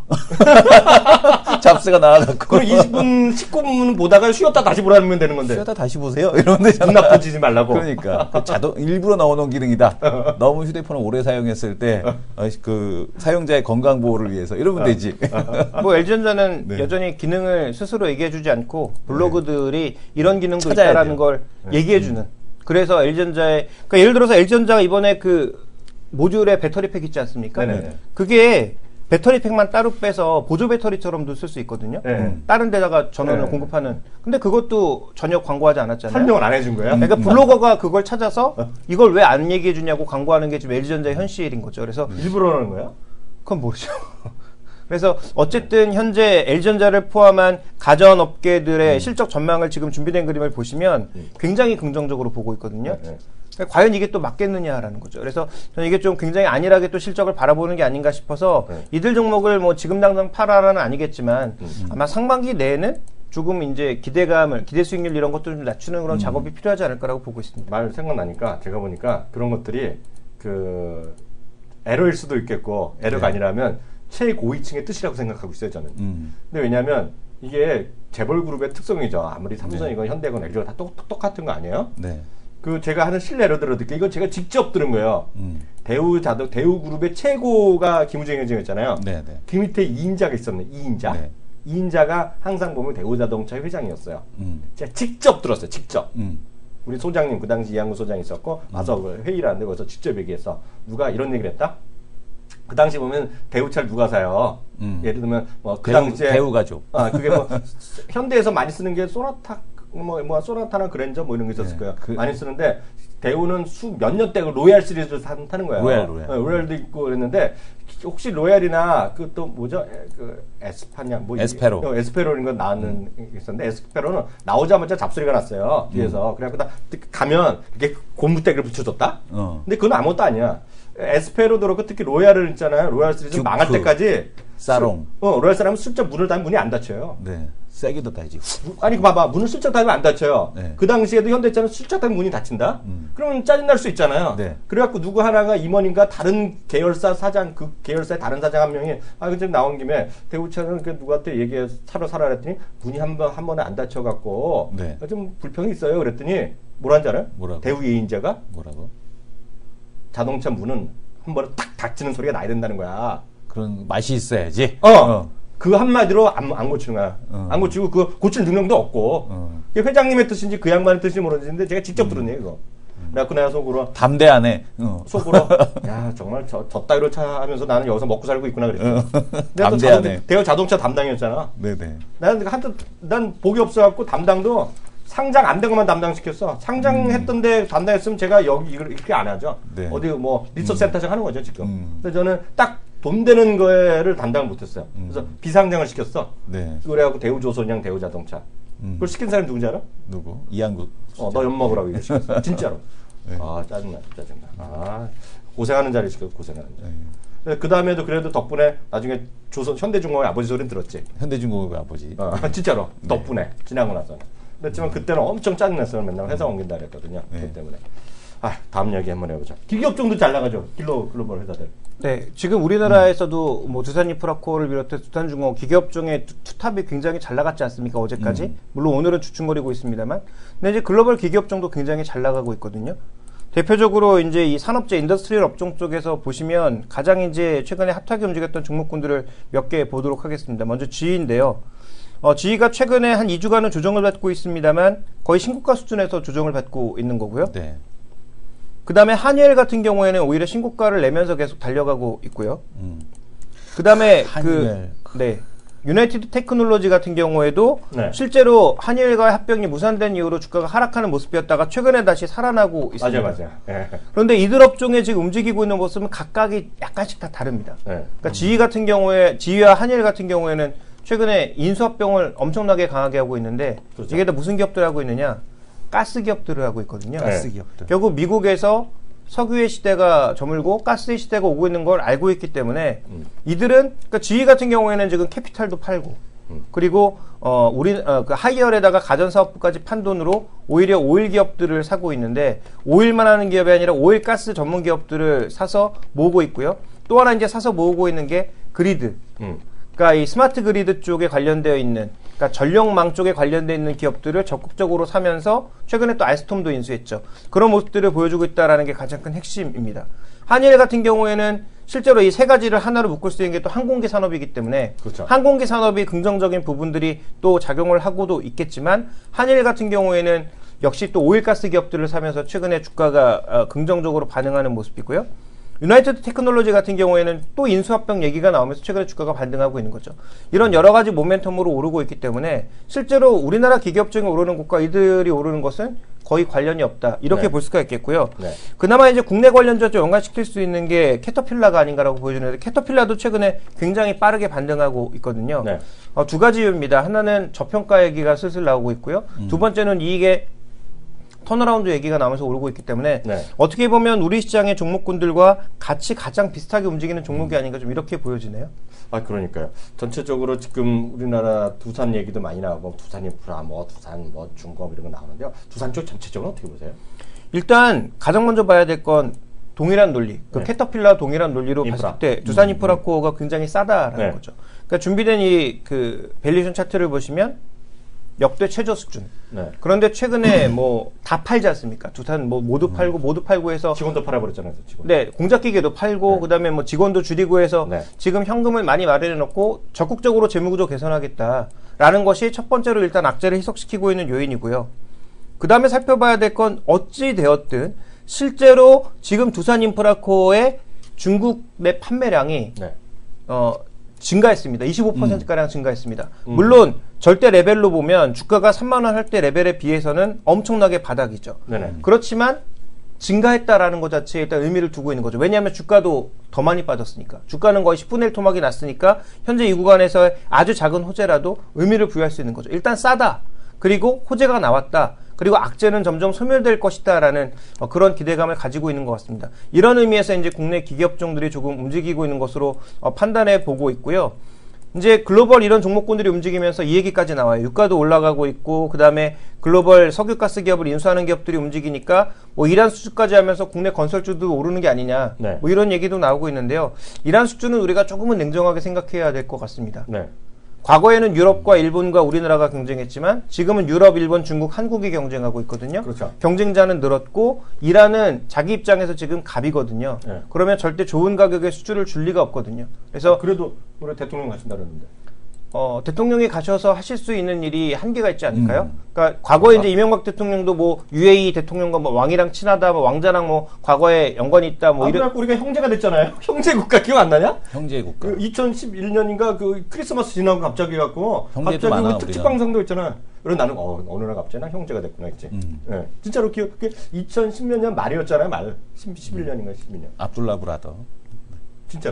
잡스가 나와갖고 그럼 20분 19분 보다가 쉬었다 다시 보라면 되는 건데 쉬었다 다시 보세요 이러면 눈 나쁘지 말라고. 그러니까 일부러 넣어놓은 기능이다. 너무 휴대폰을 오래 사용했을 때 그 사용자의 건강 보호를 위해서 이러면 되지. 뭐 LG전자는 여전히 기능을 스스로 얘기해주지 않고 블로그들이 이런 기능도 있다라는 걸 얘기해주는. 그래서 LG전자의, 그러니까 예를 들어서 LG전자가 이번에 그 모듈에 배터리팩 있지 않습니까? 그게 배터리팩만 따로 빼서 보조 배터리처럼도 쓸 수 있거든요. 다른 데다가 전원을 공급하는. 근데 그것도 전혀 광고하지 않았잖아요. 설명을 안 해준 거야? 그러니까 블로거가 그걸 찾아서 이걸 왜 안 얘기해 주냐고 광고하는 게 지금 LG전자의 현실인 거죠. 그래서 일부러 하는 거야? 그건 모르죠. 그래서 어쨌든 현재 LG전자를 포함한 가전업계들의 실적 전망을 지금 준비된 그림을 보시면 굉장히 긍정적으로 보고 있거든요. 과연 이게 또 맞겠느냐라는 거죠. 그래서 저는 이게 좀 굉장히 안일하게 또 실적을 바라보는 게 아닌가 싶어서 이들 종목을 뭐 지금 당장 팔아라는 아니겠지만 아마 상반기 내에는 조금 이제 기대 수익률 이런 것도 좀 낮추는 그런 작업이 필요하지 않을까라고 보고 있습니다. 말 생각나니까 제가 보니까 그런 것들이 그 에러일 수도 있겠고 에러가 아니라면 최고위층의 뜻이라고 생각하고 있어요, 저는. 근데 왜냐하면 이게 재벌그룹의 특성이죠. 아무리 삼성이건 현대건 LG건 다 똑같은 거 아니에요? 네. 그 제가 하는 실례로 들어드릴게요. 이건 제가 직접 들은 거예요. 대우그룹의 최고가 김우정 회장이었잖아요. 네. 그 밑에 2인자가 있었네. 2인자. 네. 2인자가 항상 보면 대우자동차 회장이었어요. 제가 직접 들었어요. 직접. 우리 소장님 그 당시 이양구 소장이 있었고 와서 회의를 하는데 거기서 직접 얘기해서 누가 이런 얘기를 했다? 그 당시 보면 대우차를 누가 사요? 예를 들면 뭐 그 당시에 대우가죠. 그게 뭐 현대에서 많이 쓰는 게 소나타 뭐 소나타나 그랜저 뭐 이런 게 있었을 거예요. 많이 쓰는데 대우는 몇 년대 로얄 시리즈를 타는 거예요. 로얄도 있고 그랬는데 혹시 로얄이나 그 또 뭐죠? 그 에스파냐 뭐 에스페로 이런 거 나왔는 게 있었는데 에스페로는 나오자마자 잡소리가 났어요. 뒤에서. 그래갖고 가면 이렇게 고무대기를 붙여줬다. 근데 그건 아무것도 아니야. 에스페로도 그렇고 특히 로얄을 있잖아요. 로얄 시리즈 망할 때까지 사롱. 로얄 사람은 슬쩍 문을 닫으면 문이 안 닫혀요. 네. 세게 닫아야지. 아니 봐봐 문을 슬쩍 닫으면 안 닫혀요. 네. 그 당시에도 현대차는 슬쩍 닫으면 문이 닫힌다. 그러면 짜증 날 수 있잖아요. 네. 그래갖고 누구 하나가 임원인가 다른 계열사 사장 그 계열사의 다른 사장 한 명이 좀 나온 김에 대우차는 그 누구한테 얘기해 사러 사라 그랬더니 문이 한 번에 안 닫혀갖고 네. 좀 불평이 있어요. 그랬더니 뭐라는 줄 알아요? 뭐라고? 대우 예인자가 뭐라고? 자동차 문은 한 번에 탁 닫히는 소리가 나야 된다는 거야. 그런 맛이 있어야지. 그 한마디로 안 고치는 거야. 안 고치고 그 고칠 능력도 없고. 그게 회장님의 뜻인지 그 양반의 뜻인지 모르겠는데 제가 직접 들은 얘기고. 그래갖고 내가 속으로 담대하네. 속으로 야 정말 저 따위로 차 하면서 나는 여기서 먹고 살고 있구나 그랬어. 내가 담대하네. 대우 자동차 담당이었잖아. 네네. 나는 난 복이 없어갖고 담당도 상장 안 된 것만 담당시켰어. 상장했던데 담당했으면 제가 여기 이렇게 안 하죠. 네. 어디 뭐 리서치센터장 하는 거죠 지금. 그래서 저는 딱 돈 되는 거를 담당을 못했어요. 그래서 비상장을 시켰어. 네. 그래갖고 대우조선이랑 대우자동차. 그걸 시킨 사람이 누군지 알아? 누구? 이한구. 너 엿먹으라고 이거 시켰어. 진짜로. 네. 짜증나. 고생하는 자리 시켰어. 고생하는 자리. 그 다음에도 그래도 덕분에 나중에 현대중공업의 아버지 소리는 들었지. 현대중공업의 아버지. 진짜로. 네. 덕분에. 지나고 나서는. 그렇지만 그때는 엄청 짜증났어요. 맨날 회사 옮긴다 그랬거든요. 네. 그 때문에. 다음 얘기 한번 해보자. 기업종도 잘 나가죠. 글로벌 회사들. 네, 지금 우리나라에서도 뭐 두산인프라코어를 비롯해 두산중공업 기업종의 투탑이 굉장히 잘 나갔지 않습니까? 어제까지. 물론 오늘은 주춤거리고 있습니다만. 근데 이제 글로벌 기업종도 굉장히 잘 나가고 있거든요. 대표적으로 이제 이 산업재 인더스트리얼 업종 쪽에서 보시면 가장 이제 최근에 핫하게 움직였던 종목군들을 몇 개 보도록 하겠습니다. 먼저 GE인데요. GE가 최근에 한 2주간은 조정을 받고 있습니다만 거의 신고가 수준에서 조정을 받고 있는 거고요. 네. 그 다음에 한일 같은 경우에는 오히려 신고가를 내면서 계속 달려가고 있고요. 그 다음에 유나이티드 테크놀로지 같은 경우에도 실제로 한일과의 합병이 무산된 이후로 주가가 하락하는 모습이었다가 최근에 다시 살아나고 있습니다. 맞아요. 예. 그런데 이들 업종에 지금 움직이고 있는 모습은 각각이 약간씩 다 다릅니다. 그러니까 GE 같은 경우에, GE와 한일 같은 경우에는 최근에 인수합병을 엄청나게 강하게 하고 있는데 그렇죠. 이게 다 무슨 기업들 하고 있느냐? 가스 기업들을 하고 있거든요. 가스 기업들. 결국 미국에서 석유의 시대가 저물고 가스의 시대가 오고 있는 걸 알고 있기 때문에 이들은 그러니까 GE 같은 경우에는 지금 캐피탈도 팔고 그리고 그 하이얼에다가 가전사업부까지 판 돈으로 오히려 오일 기업들을 사고 있는데 오일만 하는 기업이 아니라 오일 가스 전문 기업들을 사서 모으고 있고요. 또 하나 이제 사서 모으고 있는 게 그리드. 그러니까 이 스마트 그리드 쪽에 관련되어 있는, 그러니까 전력망 쪽에 관련되어 있는 기업들을 적극적으로 사면서 최근에 또 알스톰도 인수했죠. 그런 모습들을 보여주고 있다는 게 가장 큰 핵심입니다. 한일 같은 경우에는 실제로 이 세 가지를 하나로 묶을 수 있는 게 또 항공기 산업이기 때문에 그렇죠. 항공기 산업이 긍정적인 부분들이 또 작용을 하고도 있겠지만 한일 같은 경우에는 역시 또 오일가스 기업들을 사면서 최근에 주가가 긍정적으로 반응하는 모습이고요. 유나이티드 테크놀로지 같은 경우에는 또 인수합병 얘기가 나오면서 최근에 주가가 반등하고 있는 거죠. 이런 여러 가지 모멘텀으로 오르고 있기 때문에 실제로 우리나라 기업종이 오르는 것과 이들이 오르는 것은 거의 관련이 없다. 이렇게 볼 수가 있겠고요. 그나마 이제 국내 관련주와 좀 연관시킬 수 있는 게 캐터필라가 아닌가라고 보여주는데 캐터필라도 최근에 굉장히 빠르게 반등하고 있거든요. 두 가지 이유입니다. 하나는 저평가 얘기가 슬슬 나오고 있고요. 두 번째는 이익의 턴어라운드 얘기가 나오면서 오르고 있기 때문에 어떻게 보면 우리 시장의 종목군들과 같이 가장 비슷하게 움직이는 종목이 아닌가 좀 이렇게 보여지네요. 그러니까요. 전체적으로 지금 우리나라 두산 얘기도 많이 나오고 두산인프라, 두산, 중공업 이런 거 나오는데요. 두산 쪽 전체적으로 어떻게 보세요? 일단 가장 먼저 봐야 될 건 동일한 논리, 캐터필라 동일한 논리로 봤을 때 두산인프라코어가 굉장히 싸다라는 거죠. 그러니까 준비된 이 밸류에이션 차트를 보시면 역대 최저 수준. 그런데 최근에 다 팔지 않습니까? 두산 모두 팔고 해서 직원도 팔아버렸잖아요. 공작기계도 팔고 그다음에 직원도 줄이고 해서 지금 현금을 많이 마련해 놓고 적극적으로 재무구조 개선하겠다라는 것이 첫 번째로 일단 악재를 희석시키고 있는 요인이고요. 그다음에 살펴봐야 될 건 어찌 되었든 실제로 지금 두산인프라코어의 중국 내 판매량이 증가했습니다. 25%가량 증가했습니다. 물론 절대 레벨로 보면 주가가 3만 원 할 때 레벨에 비해서는 엄청나게 바닥이죠. 그렇지만 증가했다라는 것 자체에 일단 의미를 두고 있는 거죠. 왜냐하면 주가도 더 많이 빠졌으니까. 주가는 거의 10분의 1 토막이 났으니까 현재 이 구간에서 아주 작은 호재라도 의미를 부여할 수 있는 거죠. 일단 싸다. 그리고 호재가 나왔다. 그리고 악재는 점점 소멸될 것이다라는 그런 기대감을 가지고 있는 것 같습니다. 이런 의미에서 이제 국내 기업종들이 조금 움직이고 있는 것으로 판단해 보고 있고요. 이제 글로벌 이런 종목군들이 움직이면서 이 얘기까지 나와요. 유가도 올라가고 있고, 그 다음에 글로벌 석유가스 기업을 인수하는 기업들이 움직이니까 뭐 이란 수주까지 하면서 국내 건설주도 오르는 게 아니냐. 네. 뭐 이런 얘기도 나오고 있는데요. 이란 수주는 우리가 조금은 냉정하게 생각해야 될 것 같습니다. 네. 과거에는 유럽과 일본과 우리나라가 경쟁했지만 지금은 유럽, 일본, 중국, 한국이 경쟁하고 있거든요. 그렇죠. 경쟁자는 늘었고 이란은 자기 입장에서 지금 갑이거든요. 네. 그러면 절대 좋은 가격에 수주를 줄 리가 없거든요. 그래서 그래도 우리 대통령 가신다 그러는데. 대통령이 가셔서 하실 수 있는 일이 한계가 있지 않을까요? 그러니까 과거에 이제 이명박 대통령도 뭐 UAE 대통령과 뭐 왕이랑 친하다, 뭐 왕자랑 뭐 과거에 연관이 있다, 뭐 이런. 우리가 형제가 됐잖아요. 형제 국가 기억 안 나냐? 형제 국가. 2011년인가 그 크리스마스 지나고 갑자기 갖고 갑자기 많아, 특집 방송도 있잖아. 그래서 나는 어느 날 갑자기 나 형제가 됐구나 했지. 네. 진짜로 기억. 그게 2010년 말이었잖아요. 11년인가 12년. 압둘라 브라더. 진짜로.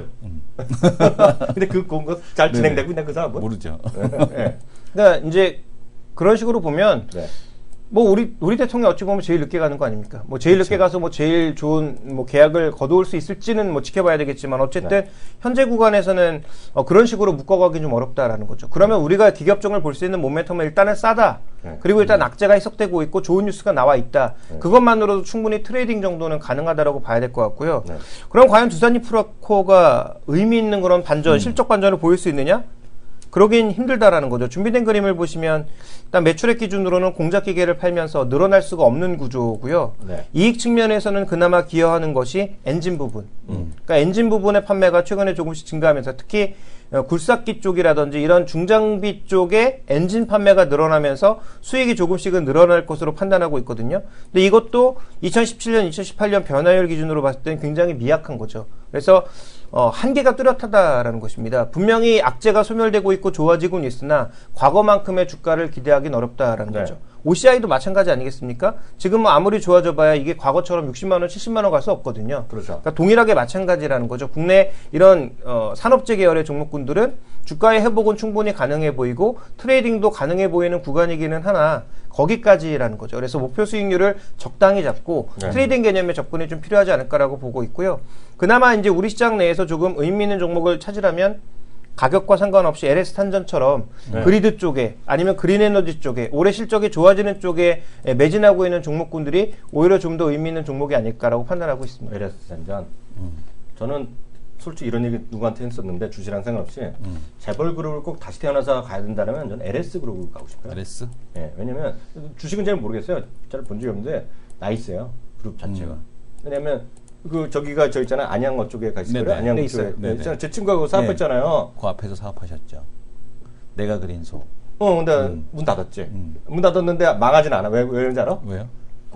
근데 그거 잘 진행되고 있나 그 사람은? 모르죠. 네. 그러니까 이제 그런 식으로 보면 네. 뭐 우리 대통령 어찌 보면 제일 늦게 가는 거 아닙니까? 뭐 제일 늦게 가서 뭐 제일 좋은 뭐 계약을 거두을 수 있을지는 뭐 지켜봐야 되겠지만 어쨌든 현재 구간에서는 그런 식으로 묶어가기 좀 어렵다라는 거죠. 그러면 우리가 기업종을 볼 수 있는 모멘텀은 일단은 싸다. 그리고 일단 악재가 해석되고 있고 좋은 뉴스가 나와 있다. 그것만으로도 충분히 트레이딩 정도는 가능하다라고 봐야 될 것 같고요. 그럼 과연 두산이프로코가 의미 있는 그런 반전, 실적 반전을 보일 수 있느냐? 그러긴 힘들다라는 거죠. 준비된 그림을 보시면 일단 매출액 기준으로는 공작 기계를 팔면서 늘어날 수가 없는 구조고요. 네. 이익 측면에서는 그나마 기여하는 것이 엔진 부분. 그러니까 엔진 부분의 판매가 최근에 조금씩 증가하면서 특히 굴삭기 쪽이라든지 이런 중장비 쪽에 엔진 판매가 늘어나면서 수익이 조금씩은 늘어날 것으로 판단하고 있거든요. 근데 이것도 2017년, 2018년 변화율 기준으로 봤을 때는 굉장히 미약한 거죠. 그래서 한계가 뚜렷하다라는 것입니다. 분명히 악재가 소멸되고 있고 좋아지고는 있으나 과거만큼의 주가를 기대하기는 어렵다라는 거죠. OCI도 마찬가지 아니겠습니까? 지금 뭐 아무리 좋아져봐야 이게 과거처럼 60만 원, 70만 원 갈 수 없거든요. 그렇죠. 그러니까 동일하게 마찬가지라는 거죠. 국내 이런 산업재 계열의 종목군들은 주가의 회복은 충분히 가능해 보이고 트레이딩도 가능해 보이는 구간이기는 하나 거기까지라는 거죠. 그래서 목표 수익률을 적당히 잡고 트레이딩 개념의 접근이 좀 필요하지 않을까라고 보고 있고요. 그나마 이제 우리 시장 내에서 조금 의미 있는 종목을 찾으려면 가격과 상관없이 LS 탄전처럼 그리드 쪽에 아니면 그린에너지 쪽에 올해 실적이 좋아지는 쪽에 매진하고 있는 종목군들이 오히려 좀 더 의미 있는 종목이 아닐까라고 판단하고 있습니다. LS 탄전. 저는 솔직히 이런 얘기 누구한테 했었는데 주시랑 상관없이 재벌 그룹을 꼭 다시 태어나서 가야 된다면 저는 LS 그룹을 가고 싶어요. LS? 네, 왜냐면 주식은 잘 모르겠어요. 잘 본 적이 없는데 나이스예요. 그룹 자체가. 왜냐면 저기가 저 있잖아요. 안양어 쪽에 가 있어요. 안양 쪽에. 네, 제 친구하고 사업했잖아요. 그 앞에서 사업하셨죠. 내가 그린 소. 근데 문 닫았지. 문 닫았는데 망하진 않아. 왜 그런지 알아? 왜요?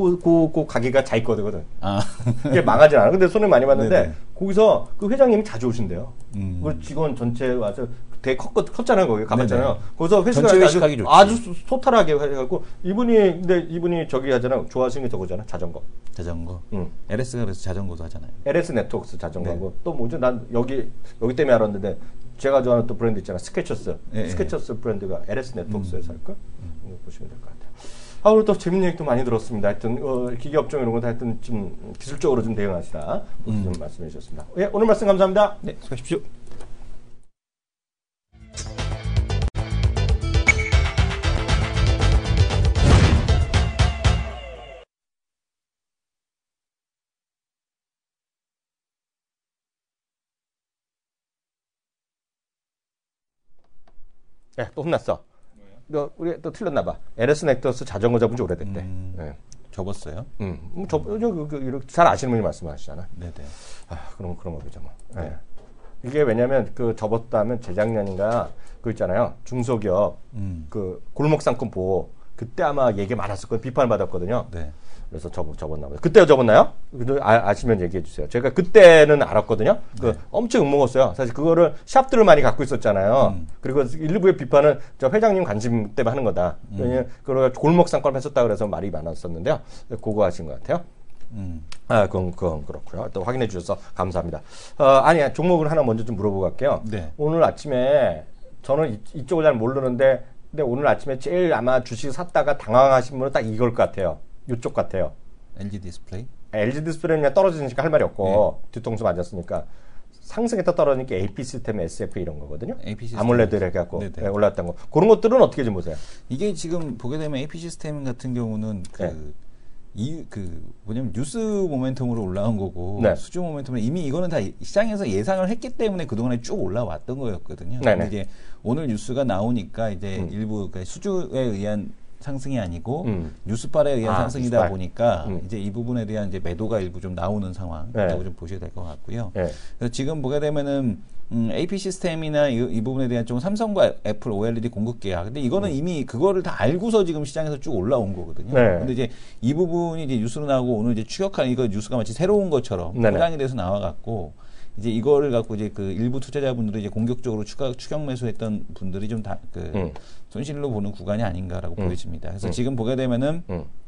그 가게가 자기 거거든. 이게 망하진 않아. 근데 손을 많이 봤는데 거기서 그 회장님이 자주 오신대요. 그 직원 전체 와서 되게 컸잖아요. 거기 가봤잖아요. 거기서 회식을 아주 소탈하게 해갖고 근데 이분이 저기 하잖아. 좋아하시는 게 저거잖아. 자전거. LS가 그래서 자전거도 하잖아요. LS 네트워크스 자전거고 또 뭐죠? 난 여기 때문에 알았는데 제가 좋아하는 또 브랜드 있잖아. 스케쳐스. 스케쳐스 브랜드가 LS 네트워크스에서 할걸? 보시면 될 것 같아요. 오늘 또 재밌는 얘기도 많이 들었습니다. 하여튼 기계업종 이런 거 하여튼 좀 기술적으로 좀 대응하시라 좀 말씀해 주셨습니다. 오늘 말씀 감사합니다. 네, 수고하십시오. 또 혼났어. 우리 또 틀렸나 봐. LS 넥터스 자전거 접은 지 오래됐대. 접었어요? 이렇게 잘 아시는 분이 말씀하시잖아. 네네. 그럼 그런 거죠 뭐. 네. 이게 왜냐면 접었다면 재작년인가 있잖아요. 중소기업 골목 상권 보호 그때 아마 얘기 많았을 거예요. 비판을 받았거든요. 네. 그래서 접었나 봐요. 그때 접었나요? 아시면 얘기해 주세요. 제가 그때는 알았거든요. 엄청 욕먹었어요. 사실 그거를 샵들을 많이 갖고 있었잖아요. 그리고 일부의 비판은 저 회장님 관심 때문에 하는 거다. 왜냐면 그걸 골목 상권 했었다 그래서 말이 많았었는데요. 그거 하신 것 같아요. 그건 그렇고요. 또 확인해 주셔서 감사합니다. 종목을 하나 먼저 좀 물어보고 갈게요. 네. 오늘 아침에 저는 이쪽을 잘 모르는데 근데 오늘 아침에 제일 아마 주식 샀다가 당황하신 분은 딱 이걸 것 같아요. 이쪽 같아요. LG 디스플레이? LG 디스플레이는 그냥 떨어지니까 할 말이 없고 뒤통수 맞았으니까 상승했다 떨어지는 게 AP 시스템, SF 이런 거거든요. AP 시스템. 아몰레드를 해갖고 네, 올랐던 거. 그런 것들은 어떻게 좀 보세요? 이게 지금 보게 되면 AP 시스템 같은 경우는 뭐냐면 뉴스 모멘텀으로 올라온 거고 네. 수주 모멘텀은 이미 이거는 다 시장에서 예상을 했기 때문에 그동안에 쭉 올라왔던 거였거든요. 근데 이제 오늘 뉴스가 나오니까 이제 일부 수주에 의한 상승이 아니고 뉴스빨에 의한 상승이다 뉴스빨. 보니까 이제 이 부분에 대한 이제 매도가 일부 좀 나오는 상황이라고 좀 보셔야 될 것 같고요. 그래서 지금 보게 되면은 AP 시스템이나 이 부분에 대한 쪽은 삼성과 애플 OLED 공급 계약. 근데 이거는 이미 그거를 다 알고서 지금 시장에서 쭉 올라온 거거든요. 근데 이제 이 부분이 이제 뉴스로 나오고 오늘 이제 추격하는 이거 뉴스가 마치 새로운 것처럼 포장이 돼서 나와갖고 이제 이거를 갖고 이제 그 일부 투자자분들이 이제 공격적으로 추격 매수했던 분들이 좀 다 손실로 보는 구간이 아닌가라고 보여집니다. 그래서 지금 보게 되면은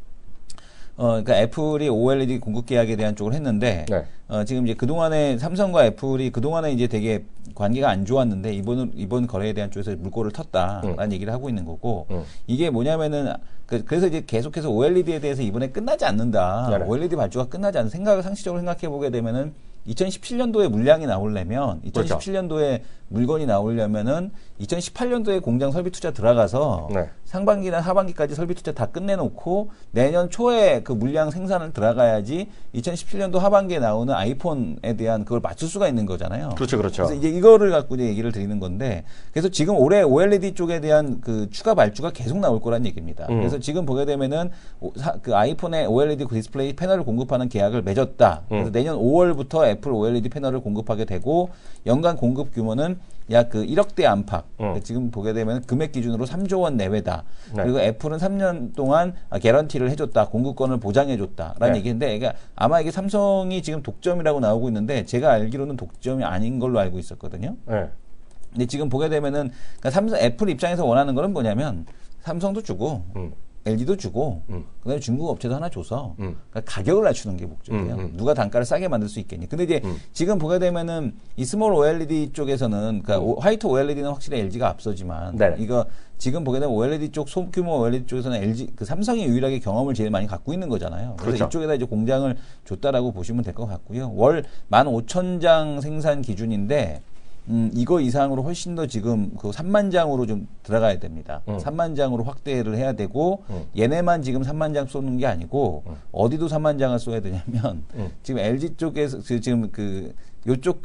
그러니까 애플이 OLED 공급 계약에 대한 쪽을 했는데 지금 이제 그동안에 삼성과 애플이 그동안에 이제 되게 관계가 안 좋았는데 이번 거래에 대한 쪽에서 물꼬를 텄다라는 얘기를 하고 있는 거고 이게 뭐냐면은 그래서 이제 계속해서 OLED에 대해서 이번에 끝나지 않는다. OLED 발주가 끝나지 않는 생각을 상식적으로 생각해 보게 되면은 2017년도에 물량이 나오려면 2017년도에 물건이 나오려면은 2018년도에 공장 설비 투자 들어가서 상반기나 하반기까지 설비 투자 다 끝내놓고 내년 초에 그 물량 생산을 들어가야지 2017년도 하반기에 나오는 아이폰에 대한 그걸 맞출 수가 있는 거잖아요. 그렇죠. 그래서 이제 이거를 갖고 이제 얘기를 드리는 건데 그래서 지금 올해 OLED 쪽에 대한 그 추가 발주가 계속 나올 거란 얘기입니다. 그래서 지금 보게 되면은 그 아이폰에 OLED 디스플레이 패널을 공급하는 계약을 맺었다. 그래서 내년 5월부터 애플 OLED 패널을 공급하게 되고 연간 공급 규모는 약 그 1억대 안팎. 지금 보게 되면 금액 기준으로 3조 원 내외다. 그리고 애플은 3년 동안 개런티를 해줬다. 공급권을 보장해줬다라는 얘기인데, 그러니까 아마 이게 삼성이 지금 독점이라고 나오고 있는데 제가 알기로는 독점이 아닌 걸로 알고 있었거든요. 근데 지금 보게 되면은 그러니까 애플 입장에서 원하는 거는 뭐냐면 삼성도 주고. LG도 주고 그다음에 중국 업체도 하나 줘서 그러니까 가격을 낮추는 게 목적이에요. 누가 단가를 싸게 만들 수 있겠니? 근데 이제 지금 보게 되면은 이 스몰 OLED 쪽에서는 그러니까 화이트 OLED는 확실히 LG가 앞서지만 이거 지금 보게 되면 OLED 쪽 소규모 OLED 쪽에서는 LG 그 삼성이 유일하게 경험을 제일 많이 갖고 있는 거잖아요. 그래서 이쪽에다 이제 공장을 줬다라고 보시면 될 것 같고요. 월 15,000장 생산 기준인데 이거 이상으로 훨씬 더 지금 그 3만 장으로 좀 들어가야 됩니다. 3만 장으로 확대를 해야 되고 얘네만 지금 3만 장 쏘는 게 아니고 어디도 3만 장을 쏘야 되냐면 지금 LG 쪽에서 지금 그 요쪽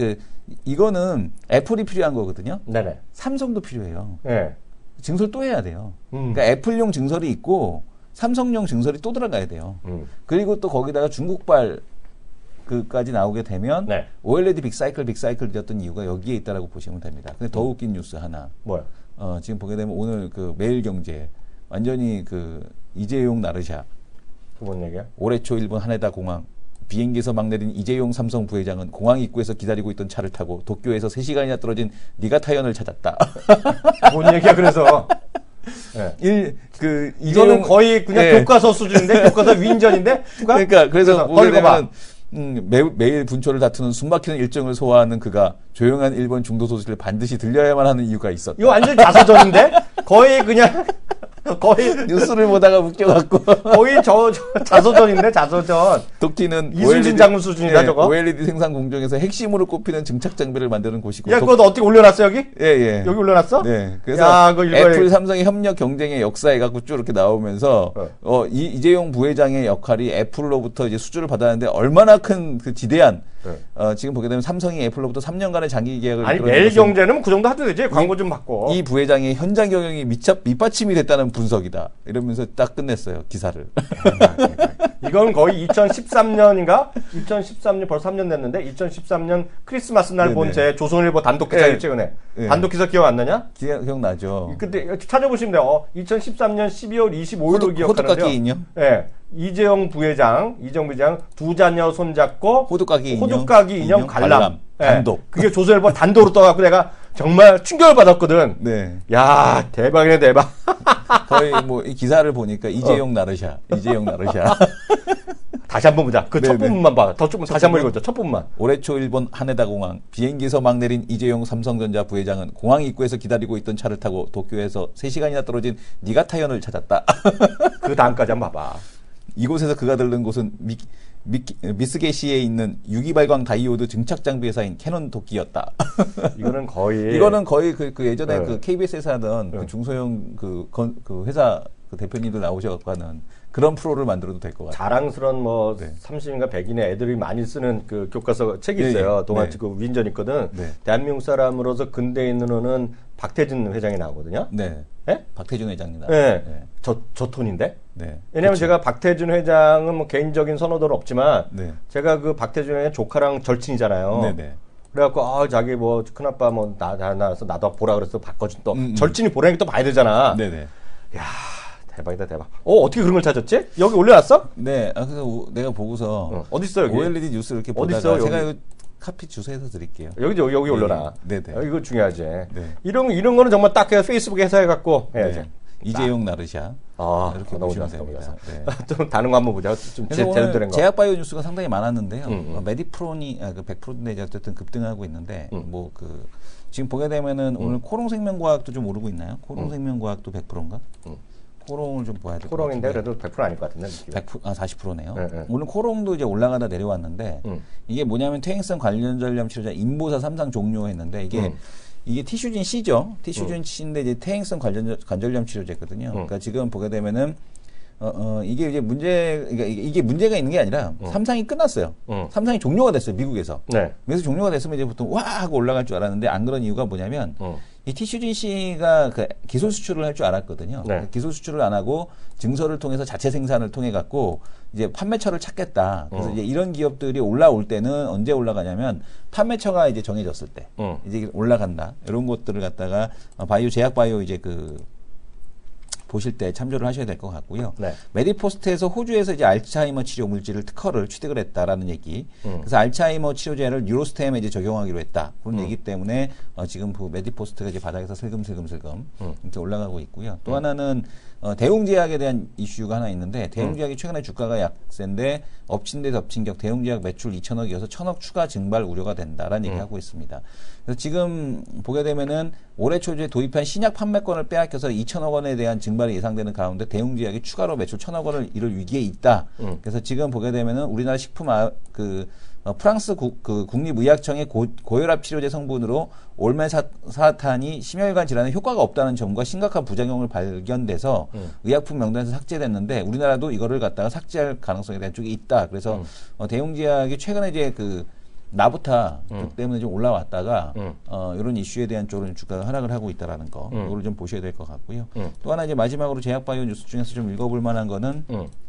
이거는 애플이 필요한 거거든요. 삼성도 필요해요. 증설 또 해야 돼요. 그러니까 애플용 증설이 있고 삼성용 증설이 또 들어가야 돼요. 그리고 또 거기다가 중국발 그까지 나오게 되면 OLED 빅사이클 되었던 이유가 여기에 있다라고 보시면 됩니다. 근데 더 웃긴 뉴스 하나. 뭐야? 지금 보게 되면 오늘 그 매일경제 완전히 그 이재용 나르샤. 뭔 얘기야? 올해 초 일본 하네다 공항 비행기에서 막 내린 이재용 삼성 부회장은 공항 입구에서 기다리고 있던 차를 타고 도쿄에서 3시간이나 떨어진 니가타현을 찾았다. 뭔 얘기야 그래서? 이거는 거의 그냥 교과서 수준인데 교과서 윈전인데? 그러니까 그래서 보게 되면 매일 분초를 다투는 숨막히는 일정을 소화하는 그가 조용한 일본 중도 소식을 반드시 들려야만 하는 이유가 있었다. 이거 완전 자서전인데? 거의 그냥 거의 뉴스를 보다가 웃겨갖고 거의 자서전인데 자서전. 독티는 이순신 장군 수준이다 저거. OLED 생산 공정에서 핵심으로 꼽히는 증착 장비를 만드는 곳이고. 야 그것도 어떻게 올려놨어 여기? 예. 여기 올려놨어? 네. 그래서 애플 삼성의 협력 경쟁의 역사에 갖고 쭉 이렇게 나오면서 이재용 부회장의 역할이 애플로부터 이제 수주를 받았는데 얼마나 큰 그 지대한 지금 보게 되면 삼성이 애플로부터 3년간의 장기 계약을 아니 매일경제는 그 정도 해도 되지. 광고 좀 받고. 이 부회장의 현장 경영이 밑받침이 됐다는 분석이다. 이러면서 딱 끝냈어요 기사를. 이건 거의 2013년인가? 2013년 벌써 3년 됐는데 2013년 크리스마스 날 본 제 조선일보 단독 기사를 찍어내. 단독 기사 기억 안 나냐? 기억나죠. 근데 찾아보시면 돼요. 2013년 12월 25일로 기억하는데요. 호두까기 인형? 네. 이재용 부회장 두 자녀 손잡고 호두까기 인형 관람. 단독. 네. 그게 조선일보 단독으로 떠갖고 내가 정말 충격을 받았거든. 네. 야 대박이네 대박. 거의 뭐 이 기사를 보니까 이재용 나르샤. 다시 한번 보자. 그 첫 부분만 봐. 더 조금 다시 한번 읽어줘. 첫 부분만. 올해 초 일본 하네다 공항 비행기에서 막 내린 이재용 삼성전자 부회장은 공항 입구에서 기다리고 있던 차를 타고 도쿄에서 3시간이나 떨어진 니가타현을 찾았다. 그 다음까지 한번 봐봐. 이곳에서 그가 들른 곳은 미쓰게시에 있는 유기발광 다이오드 증착 장비 회사인 캐논 도끼였다. 이거는 거의 그 예전에 그 KBS에서 하던 그 중소형 그 회사 그 대표님들 나오셔갖고 하는 그런 프로를 만들어도 될 것 같아요. 자랑스러운 뭐 30인가 100인의 애들이 많이 쓰는 그 교과서 책이 있어요. 동아그 위인전 있거든. 대한민국 사람으로서 근대에 있는 호는 박태준 회장이 나오거든요. 네. 네? 박태준 회장님 나와요. 네. 네. 저 톤인데? 네. 왜냐면 제가 박태준 회장은 뭐 개인적인 선호도는 없지만 제가 그 박태준 회장 조카랑 절친이잖아요. 네네. 그래갖고 자기 뭐 큰아빠 뭐 나서 나도 보라 그래서 바꿔준 또 절친이 보라니까 또 봐야 되잖아. 네네. 야 대박이다 대박. 어떻게 그런 걸 찾았지? 여기 올려놨어? 네. 그래서 내가 보고서 어딨어 여기? OLED 뉴스 이렇게 보다가 어딨어, 제가 이거 카피 주소해서 드릴게요. 여기 올려놔. 네네. 이거 중요하지. 이런 거는 정말 딱 그냥 페이스북에 해석해갖고 해야지. 이재용 나르샤. 이렇게 보시면 됩니다. 좀 다른 거 한번 보자. 좀 제대로 된 거. 제약바이오 뉴스가 상당히 많았는데요. 메디프론이 그 100% 어쨌든 급등하고 있는데 지금 보게 되면은 오늘 코롱생명과학도 좀 오르고 있나요? 코롱생명과학도 100%인가? 코롱을 좀 봐야 될 것 같아요. 코롱인데 그래도 100% 아닐 것 같은데. 40%네요. 오늘 코롱도 이제 올라가다 내려왔는데 이게 뭐냐면 퇴행성 관련 전염 치료제 인보사 3상 종료했는데 이게 티슈진 C죠. 티슈진 C인데 이제 퇴행성 관절염 치료제거든요. 그러니까 지금 보게 되면은 이게 이제 이게 문제가 있는 게 아니라 3상이 끝났어요. 3상이 종료가 됐어요, 미국에서. 네. 그래서 종료가 됐으면 이제 보통 와 하고 올라갈 줄 알았는데 안 그런 이유가 뭐냐면 이 티슈진 C가 그 기술 수출을 할 줄 알았거든요. 네. 기술 수출을 안 하고 증서를 통해서 자체 생산을 통해 갖고 이제 판매처를 찾겠다. 그래서 이제 이런 기업들이 올라올 때는 언제 올라가냐면 판매처가 이제 정해졌을 때 이제 올라간다. 이런 것들을 갖다가 제약 바이오 이제 보실 때 참조를 하셔야 될 것 같고요. 네. 메디포스트에서 호주에서 이제 알츠하이머 치료 물질을 특허를 취득을 했다라는 얘기. 그래서 알츠하이머 치료제를 뉴로스템에 이제 적용하기로 했다. 그런 얘기 때문에 지금 메디포스트가 이제 바닥에서 슬금슬금 이렇게 올라가고 있고요. 또 하나는 대웅제약에 대한 이슈가 하나 있는데 대웅제약이 최근에 주가가 약세인데 엎친 데 덮친 격 대웅제약 매출 2천억이어서 1,000억 추가 증발 우려가 된다라는 얘기하고 있습니다. 그래서 지금 보게 되면은 올해 초에 도입한 신약 판매권을 빼앗겨서 2천억 원에 대한 증발이 예상되는 가운데 대웅제약이 추가로 매출 1,000억 원을 잃을 위기에 있다. 그래서 지금 보게 되면은 우리나라 식품 프랑스 국립의학청의 고혈압 치료제 성분으로 올메사탄이 심혈관 질환에 효과가 없다는 점과 심각한 부작용을 발견돼서 의약품 명단에서 삭제됐는데 우리나라도 이거를 갖다가 삭제할 가능성에 대한 쪽이 있다. 그래서 대웅제약이 최근에 이제 나부타 때문에 좀 올라왔다가 이런 이슈에 대한 쪽으로 주가가 하락을 하고 있다라는 거 이거를 좀 보셔야 될 것 같고요. 또 하나 이제 마지막으로 제약바이오 뉴스 중에서 좀 읽어볼 만한 거는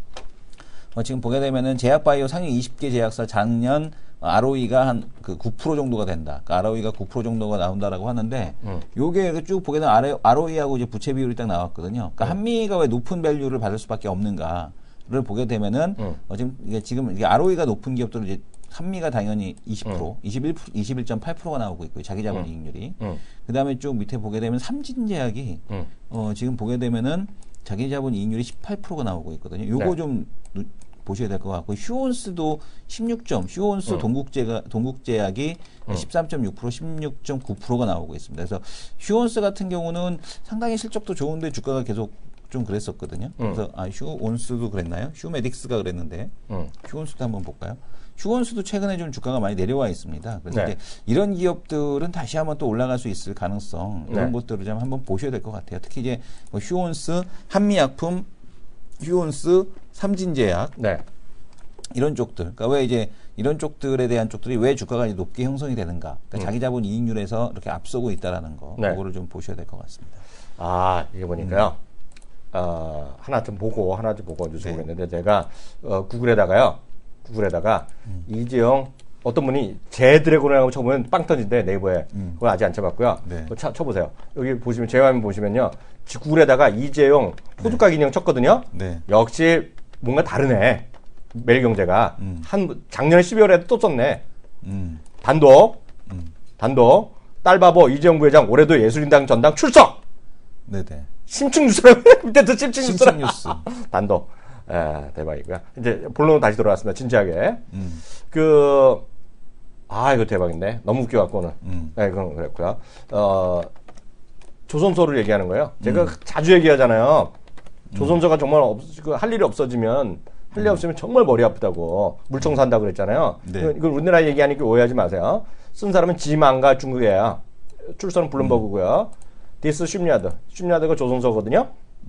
지금 보게 되면은 제약바이오 상위 20개 제약사 작년 ROE가 한 9% 정도가 된다. 그러니까 ROE가 9% 정도가 나온다라고 하는데 요게 쭉 보게 되면 ROE하고 이제 부채 비율이 딱 나왔거든요. 그러니까 한미가 왜 높은 밸류를 받을 수밖에 없는가를 보게 되면은 지금 이게 ROE가 높은 기업들은 이제 한미가 당연히 20%, 21.8%가 나오고 있고요. 자기 자본 이익률이. 그다음에 쭉 밑에 보게 되면 삼진제약이 지금 보게 되면은 자기 자본 이익률이 18%가 나오고 있거든요. 요거 좀 보셔야 될 것 같고 휴온스도 16점, 휴온스 동국제약이 13.6%, 16.9%가 나오고 있습니다. 그래서 휴온스 같은 경우는 상당히 실적도 좋은데 주가가 계속 좀 그랬었거든요. 그래서 휴온스도 그랬나요? 휴메딕스가 그랬는데 휴온스도 한번 볼까요? 휴온수도 최근에 좀 주가가 많이 내려와 있습니다. 그래서 이제 이런 기업들은 다시 한번 또 올라갈 수 있을 가능성 이런 것들을 좀 한번 보셔야 될 것 같아요. 특히 이제 휴온스, 한미약품, 휴온스, 삼진제약 이런 쪽들. 그러니까 왜 이제 이런 쪽들에 대한 쪽들이 왜 주가가 이제 높게 형성이 되는가? 그러니까 자기 자본 이익률에서 이렇게 앞서고 있다라는 거, 그거를 좀 보셔야 될 것 같습니다. 이게 보니까요. 하나 좀 보고 뉴스 보겠는데 제가 구글에다가 이재용 어떤 분이 제드래곤이라고 쳐보면 빵 터진대 네이버에. 그건 아직 안 쳐봤고요. 쳐보세요. 여기 보시면 제 화면 보시면요. 구글에다가 이재용 호주가 인형 쳤거든요. 역시 뭔가 다르네. 매일경제가 작년에 12월에도 또 썼네. 단독 딸바보 이재용 부회장 올해도 예술인당 전당 출석. 심층 뉴스라고 밑에도 심층 뉴스. 단독. 대박이고요. 이제 본론으로 다시 돌아왔습니다. 진지하게. 이거 대박인데. 너무 웃겨갖고는. 그건 그랬고요. 조선소를 얘기하는 거예요. 제가 자주 얘기하잖아요. 조선소가 정말 할 일이 없어지면 할 일 없으면 정말 머리 아프다고 물청소한다고 그랬잖아요. 네. 이걸 우리나라 얘기하니까 오해하지 마세요. 쓴 사람은 지만가 중국이에요. 출처는 블룸버그고요. This 쉽야드가 조선소거든요.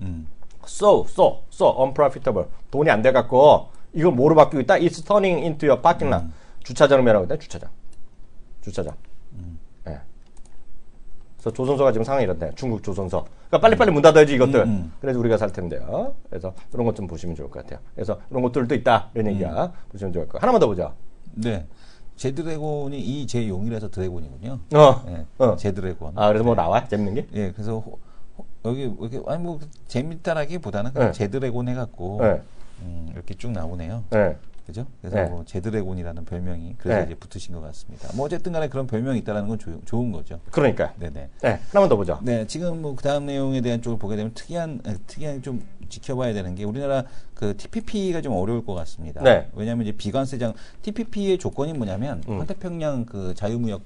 So unprofitable. 돈이 안 돼갖고 이걸 뭐로 바뀌고 있다? It's turning into a parking lot. 주차장을 매라고 했다. 주차장. 네. 그래서 조선소가 지금 상황이 이렇대. 중국 조선소. 그러니까 빨리빨리 문 닫아야지 이것들. 그래서 우리가 살 텐데요. 그래서 그런 것 좀 보시면 좋을 것 같아요. 그래서 그런 것들도 있다. 이런 얘기야. 보시면 좋을 것 같고. 하나만 더 보자. 네. 제드래곤이 이제용이라서 드래곤이군요. 네. 제드래곤. 아, 그래서 뭐 나와? 재밌는 게? 예, 그래서 여기 아니 뭐 재밌다라기보다는 그냥 제드래곤 해갖고 이렇게 쭉 나오네요. 그죠? 그래서 뭐 제드래곤이라는 별명이 그래서 이제 붙으신 것 같습니다. 뭐 어쨌든 간에 그런 별명이 있다는 건 좋은 거죠. 그러니까요. 네네. 네, 하나만 더 보죠. 네, 지금 뭐 그 다음 내용에 대한 쪽을 보게 되면 특이한 좀 지켜봐야 되는 게 우리나라 그 TPP가 좀 어려울 것 같습니다. 네. 왜냐하면 이제 비관세장 TPP의 조건이 뭐냐면 환태평양 그 자유무역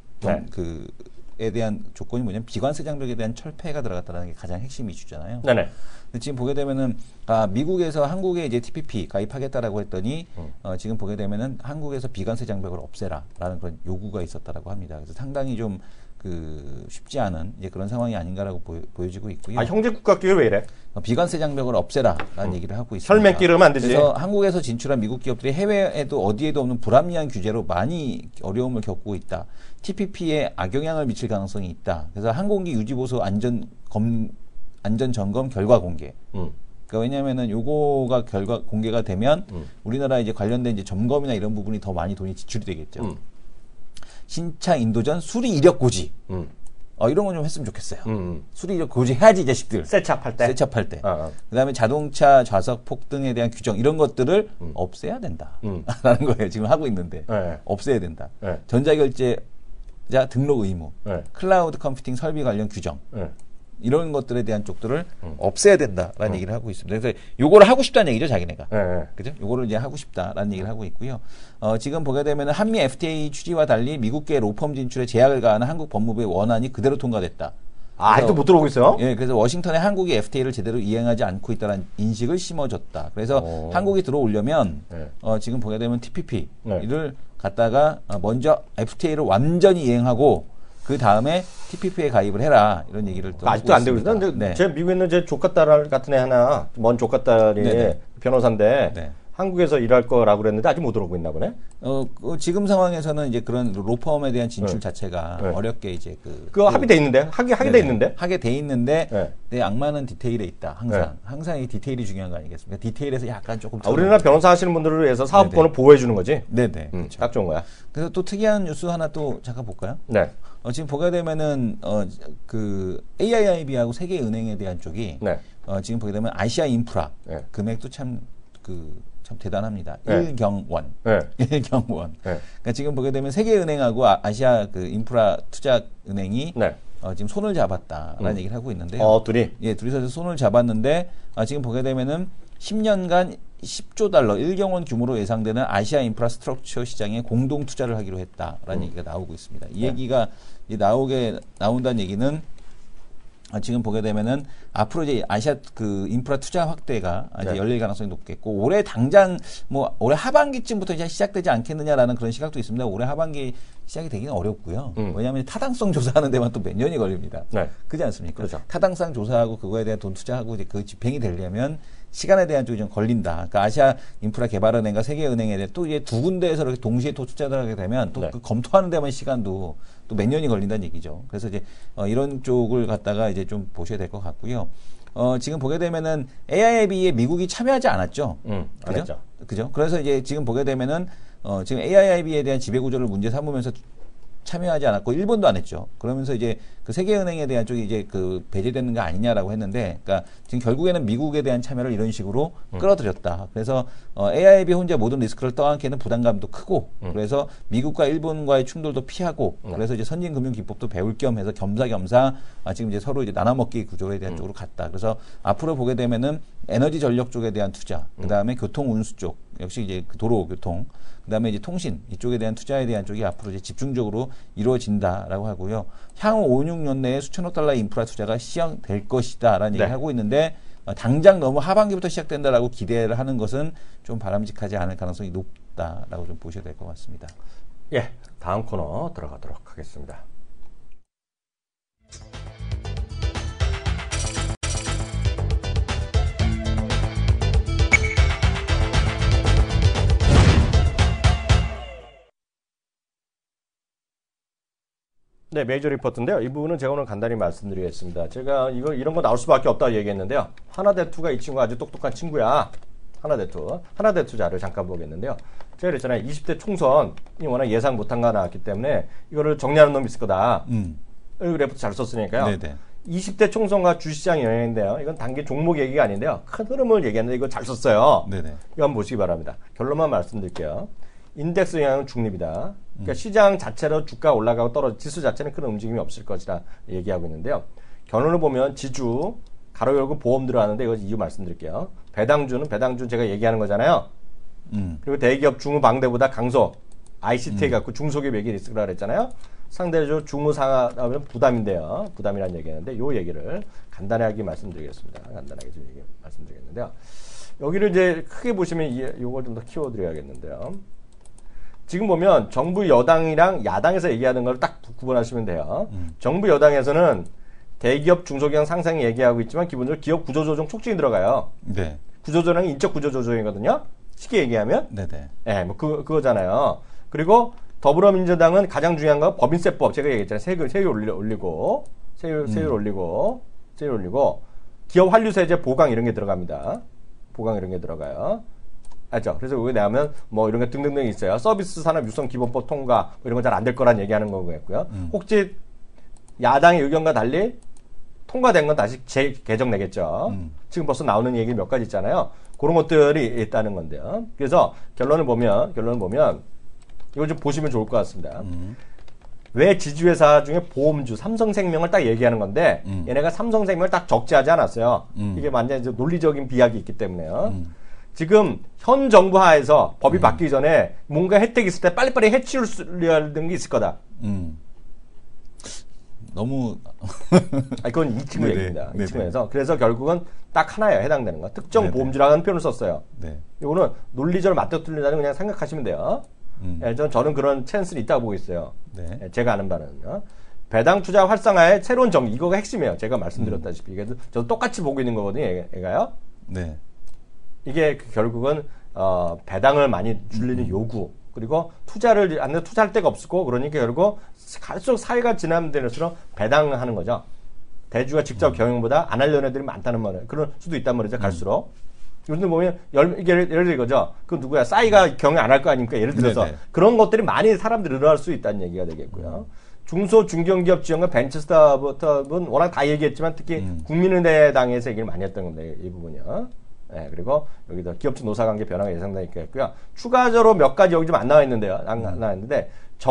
그에 대한 조건이 뭐냐면 비관세 장벽에 대한 철폐가 들어갔다는 게 가장 핵심 이슈잖아요. 네네. 근데 지금 보게 되면은 미국에서 한국에 이제 TPP 가입하겠다라고 했더니 지금 보게 되면은 한국에서 비관세 장벽을 없애라라는 그런 요구가 있었다라고 합니다. 그래서 상당히 좀 쉽지 않은 이제 그런 상황이 아닌가라고 보여지고 있고요. 형제 국가끼리 왜 이래? 비관세 장벽을 없애라라는 얘기를 하고 있습니다. 혈맹 끼르면 안 되지. 그래서 한국에서 진출한 미국 기업들이 해외에도 어디에도 없는 불합리한 규제로 많이 어려움을 겪고 있다. TPP에 악영향을 미칠 가능성이 있다. 그래서 항공기 유지보수 안전 점검 결과 공개. 그러니까 왜냐하면은 요거가 결과 공개가 되면 우리나라 이제 관련된 이제 점검이나 이런 부분이 더 많이 돈이 지출이 되겠죠. 신차 인도전 수리 이력 고지. 이런 건 좀 했으면 좋겠어요. 수리 이력 고지 해야지 이 자식들. 세차할 때. 그다음에 자동차 좌석 폭등에 대한 규정 이런 것들을 없애야 된다. 라는 거예요. 지금 하고 있는데 없애야 된다. 전자결제자 등록 의무, 클라우드 컴퓨팅 설비 관련 규정. 이런 것들에 대한 쪽들을 없애야 된다라는 얘기를 하고 있습니다. 그래서 요거를 하고 싶다는 얘기죠, 자기네가. 그죠? 요거를 이제 하고 싶다라는 얘기를 하고 있고요. 지금 보게 되면 한미 FTA 취지와 달리 미국계 로펌 진출에 제약을 가하는 한국 법무부의 원안이 그대로 통과됐다. 아직도 못 들어오고 있어요? 예, 그래서 워싱턴에 한국이 FTA를 제대로 이행하지 않고 있다는 인식을 심어줬다. 그래서 한국이 들어오려면 지금 보게 되면 TPP를 갖다가 먼저 FTA를 완전히 이행하고 그 다음에 TPP에 가입을 해라 이런 얘기를 또 아직도 안 되고 있어요. 근데 제 미국에 있는 제 조카딸 같은 애 하나 먼 조카딸이 변호사인데 한국에서 일할 거라고 그랬는데 아직 못 들어오고 있나 보네. 지금 상황에서는 이제 그런 로펌에 대한 진출 자체가 어렵게 이제 그거 합의돼 있는데 하게 돼 있는데 하게 돼 있는데 내 악마는 디테일에 있다. 항상 이 디테일이 중요한 거 아니겠습니까? 디테일에서 약간 조금 우리나라 변호사 하시는 분들을 위해서 사업권을 보호해 주는 거지. 네네. 그렇죠. 딱 좋은 거야. 그래서 또 특이한 뉴스 하나 또 잠깐 볼까요? 네. 지금 보게 되면은 그 AIIB하고 세계은행에 대한 쪽이 지금 보게 되면 아시아 인프라 금액도 참 대단합니다. 1경원. 그러니까 지금 보게 되면 세계은행하고 아시아 그 인프라 투자은행이 지금 손을 잡았다라는 얘기를 하고 있는데요. 둘이? 예, 둘이서 손을 잡았는데 지금 보게 되면은 10년간 10조 달러 1경원 규모로 예상되는 아시아 인프라스트럭처 시장에 공동 투자를 하기로 했다라는 얘기가 나오고 있습니다. 이 얘기가 나온다는 얘기는 지금 보게 되면은 앞으로 이제 아시아 그 인프라 투자 확대가 이제 열릴 가능성이 높겠고 올해 당장 뭐 올해 하반기쯤부터 이제 시작되지 않겠느냐라는 그런 시각도 있습니다. 올해 하반기 시작이 되기는 어렵고요. 왜냐하면 타당성 조사하는 데만 또 몇 년이 걸립니다. 그렇지 않습니까? 그렇죠. 타당성 조사하고 그거에 대한 돈 투자하고 이제 그 집행이 되려면 시간에 대한 쪽이 좀 걸린다. 그러니까 아시아 인프라 개발은행과 세계은행에 대해 또 이제 두 군데에서 이렇게 동시에 또 투자를 하게 되면 또 그 검토하는 데만 시간도 또 몇 년이 걸린다는 얘기죠. 그래서 이제 이런 쪽을 갖다가 이제 좀 보셔야 될 것 같고요. 지금 보게 되면은 AIIB에 미국이 참여하지 않았죠. 그죠? 그죠? 그래서 이제 지금 보게 되면은 지금 AIIB에 대한 지배 구조를 문제 삼으면서 참여하지 않았고 일본도 안 했죠. 그러면서 이제 그 세계은행에 대한 쪽이 이제 그 배제되는 거 아니냐라고 했는데, 그러니까 지금 결국에는 미국에 대한 참여를 이런 식으로 끌어들였다. 그래서 AIIB 혼자 모든 리스크를 떠안기에는 부담감도 크고, 그래서 미국과 일본과의 충돌도 피하고, 그래서 이제 선진금융기법도 배울 겸 해서 겸사겸사 지금 이제 서로 이제 나눠먹기 구조에 대한 쪽으로 갔다. 그래서 앞으로 보게 되면은 에너지 전력 쪽에 대한 투자, 그 다음에 교통 운수 쪽, 역시 이제 그 도로 교통, 그 다음에 이제 통신, 이쪽에 대한 투자에 대한 쪽이 앞으로 이제 집중적으로 이루어진다라고 하고요. 향후 5, 6년 내에 수천억 달러 인프라 투자가 시행될 것이다라는 얘기를 하고 있는데, 당장 너무 하반기부터 시작된다라고 기대를 하는 것은 좀 바람직하지 않을 가능성이 높다라고 좀 보셔야 될 것 같습니다. 예, 다음 코너 들어가도록 하겠습니다. 네, 메이저 리포트인데요. 이 부분은 제가 오늘 간단히 말씀드리겠습니다. 제가 이런 거 나올 수밖에 없다고 얘기했는데요. 하나대투가 이 친구가 아주 똑똑한 친구야. 하나대투 자료 잠깐 보겠는데요. 제가 그랬잖아요. 20대 총선이 워낙 예상 못한 거 나왔기 때문에 이거를 정리하는 놈이 있을 거다. 리포트 잘 썼으니까요. 네네. 20대 총선과 주시장 영향인데요. 이건 단기 종목 얘기가 아닌데요. 큰 흐름을 얘기하는데 이거 잘 썼어요. 네네. 이거 한번 보시기 바랍니다. 결론만 말씀드릴게요. 인덱스 영향은 중립이다. 그러니까 시장 자체로 주가 올라가고 떨어져 지수 자체는 큰 움직임이 없을 것이라 얘기하고 있는데요. 결론을 보면 지주, 가로 열고 보험 들어가는데 이거 이유 말씀드릴게요. 배당주는 제가 얘기하는 거잖아요. 그리고 대기업 중후방대보다 강소, ICT 갖고 중소기업에게 리스크라 그랬잖아요. 상대적으로 중후상하면 부담인데요. 부담이라는 얘기하는데 요 얘기를 간단하게 말씀드리겠습니다. 간단하게 좀 말씀드리겠는데요. 여기를 이제 크게 보시면 요걸 좀 더 키워드려야겠는데요. 지금 보면 정부 여당이랑 야당에서 얘기하는 걸 딱 구분하시면 돼요. 정부 여당에서는 대기업 중소기업 상생 얘기하고 있지만 기본적으로 기업 구조조정 촉진이 들어가요. 네. 구조조정이 인적 구조조정이거든요. 쉽게 얘기하면. 네네. 네, 뭐 그거잖아요. 그리고 더불어민주당은 가장 중요한 건 법인세법 제가 얘기했잖아요. 세율 올리고 세율 올리고 기업 환류세제 보강 이런 게 들어갑니다. 보강 이런 게 들어가요. 알죠? 그래서 여기 나오면 뭐 이런 게 등등등 있어요. 서비스 산업 육성 기본법 통과 뭐 이런 건 잘 안 될 거란 얘기하는 거고요. 혹시 야당의 의견과 달리 통과된 건 다시 재개정 내겠죠. 지금 벌써 나오는 얘기 몇 가지 있잖아요. 그런 것들이 있다는 건데요. 그래서 결론을 보면 이거 좀 보시면 좋을 것 같습니다. 왜 지주회사 중에 보험주 삼성생명을 딱 얘기하는 건데 얘네가 삼성생명을 딱 적재하지 않았어요. 이게 완전 이제 논리적인 비약이 있기 때문에요. 지금 현 정부 하에서 법이 바뀌기 전에 뭔가 혜택이 있을 때 빨리빨리 해치우려는 게 있을 거다. 너무 그건 이 친구 얘기입니다. 이 친구에서. 그래서 결국은 딱 하나예요. 해당되는 거. 특정 보험주라는 표현을 썼어요. 네. 이거는 논리적으로 맞닥뜨린다는 그냥 생각하시면 돼요. 저는 그런 찬스는 있다고 보고 있어요. 네. 제가 아는 바는요. 배당 투자 활성화의 새로운 정기 이거가 핵심이에요. 제가 말씀드렸다시피 이게 저도 똑같이 보고 있는 거거든요. 얘가요. 네. 이게 결국은 배당을 많이 줄이는 요구 그리고 투자할 데가 없고 그러니까 결국 갈수록 사회가 지나면 될수록 배당하는 거죠. 대주가 직접 경영보다 안 하려는 애들이 많다는 말이에요. 그럴 수도 있단 말이죠. 갈수록. 요즘 보면 예를 들어 이거죠. 그 누구야? 싸이가 경영 안 할 거 아닙니까? 예를 들어서 그런 것들이 많이 사람들이 늘어날 수 있다는 얘기가 되겠고요. 중소 중견기업 지원과 벤처 스타트업은 워낙 다 얘기했지만 특히 국민은행당에서 얘기를 많이 했던 건데 이 부분이요. 네, 그리고 여기도 기업주 노사관계 변화가 예상되니까요. 추가적으로 몇 가지 여기 좀 안 나와 있는데요. 안 나와 있는데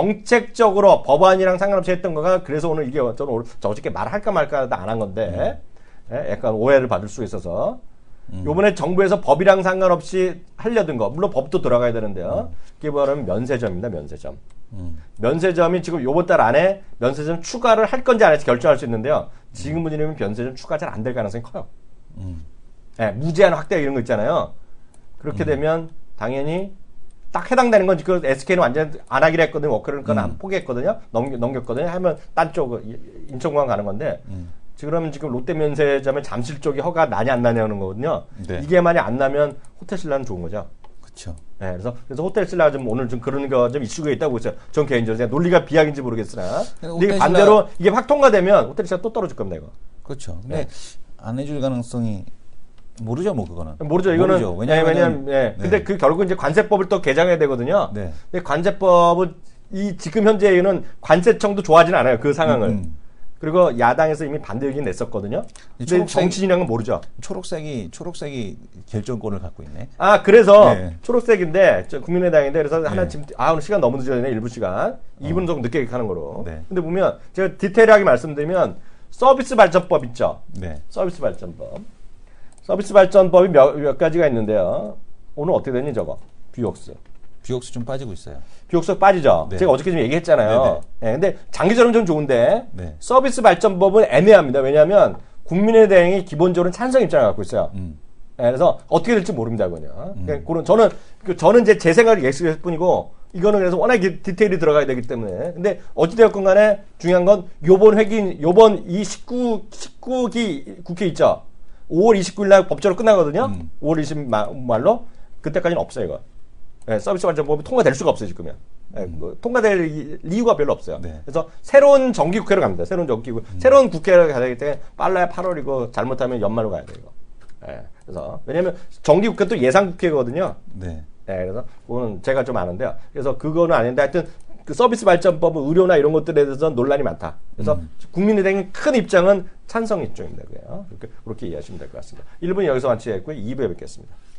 정책적으로 법안이랑 상관없이 했던 거가 그래서 오늘 이게 저는 어저께 말할까 말까 하다 안 한 건데 약간 오해를 받을 수 있어서 요번에 정부에서 법이랑 상관없이 하려던 거 물론 법도 들어가야 되는데요. 그게 뭐냐면 면세점입니다. 면세점. 면세점이 지금 요번 달 안에 면세점 추가를 할 건지 안 할지 결정할 수 있는데요. 지금 문제는 면세점 추가 잘 안 될 가능성이 커요. 네, 무제한 확대 이런 거 있잖아요. 그렇게 되면 당연히 딱 해당되는 건 그 SK는 완전 안 하기로 했거든요. 워커를 안 포기했거든요. 넘겼거든요. 하면 딴 쪽 인천공항 가는 건데 그러면 지금 롯데 면세점의 잠실 쪽이 허가 나냐 안 나냐는 거거든요. 네. 이게 만약 안 나면 호텔 신라는 좋은 거죠. 그렇죠. 네, 그래서 호텔 신라가 좀 오늘 좀 그런 거 좀 이슈가 있다고 보세요. 전 개인적으로 논리가 비약인지 모르겠으나 이게 반대로 이게 확 통과되면 호텔 신라 또 떨어질 겁니다 이거. 그렇죠. 근데 안 해줄 가능성이 모르죠, 뭐 그거는. 모르죠. 이거는 모르죠. 왜냐면 근데 그 결국 이제 관세법을 또 개정해야 되거든요. 네. 근데 관세법은 지금 현재는 관세청도 좋아하지는 않아요. 그 상황을. 그리고 야당에서 이미 반대 의견 냈었거든요. 근데 정치인이랑은 모르죠. 초록색이 결정권을 갖고 있네. 그래서 초록색인데 국민의당인데 그래서 하나 지금 오늘 시간 너무 늦어지네. 일부 시간. 2분 정도 늦게 하는 거로. 네. 근데 보면 제가 디테일하게 말씀드리면 서비스 발전법 있죠. 네. 서비스 발전법이 몇 가지가 있는데요. 오늘 어떻게 됐니 저거? 뷰옥스 좀 빠지고 있어요. 뷰옥스 빠지죠. 네. 제가 어저께 좀 얘기했잖아요. 네, 근데 장기적으로는 좀 좋은데 서비스 발전법은 애매합니다. 왜냐하면 국민의당이 기본적으로 찬성 입장을 갖고 있어요. 그래서 어떻게 될지 모릅니다, 그거요. 그런 저는 이제 제 생각을 얘기했을 뿐이고 이거는 그래서 워낙 디테일이 들어가야 되기 때문에. 근데 어찌되었건 간에 중요한 건 요번 이 19기 국회 있죠. 5월 29일 날 법적으로 끝나거든요. 5월 20일 말로. 그때까지는 없어요, 이거. 네, 서비스 발전법이 통과될 수가 없어요, 지금은. 네, 뭐 통과될 이유가 별로 없어요. 네. 그래서 새로운 정기국회로 갑니다. 새로운 정기국회. 새로운 국회를 가야 되기 때문에 빨라야 8월이고 잘못하면 연말로 가야 돼요, 이거. 네, 그래서 왜냐면 정기국회 또 예산국회거든요. 네. 네, 그래서 그거는 제가 좀 아는데요. 그래서 그거는 아닌데 하여튼 그 서비스 발전법은 의료나 이런 것들에 대해서 논란이 많다. 그래서 국민의당의 큰 입장은 찬성 입장입니다. 그렇게 이해하시면 될 것 같습니다. 1분 여기서 마치겠고요. 2부에 뵙겠습니다.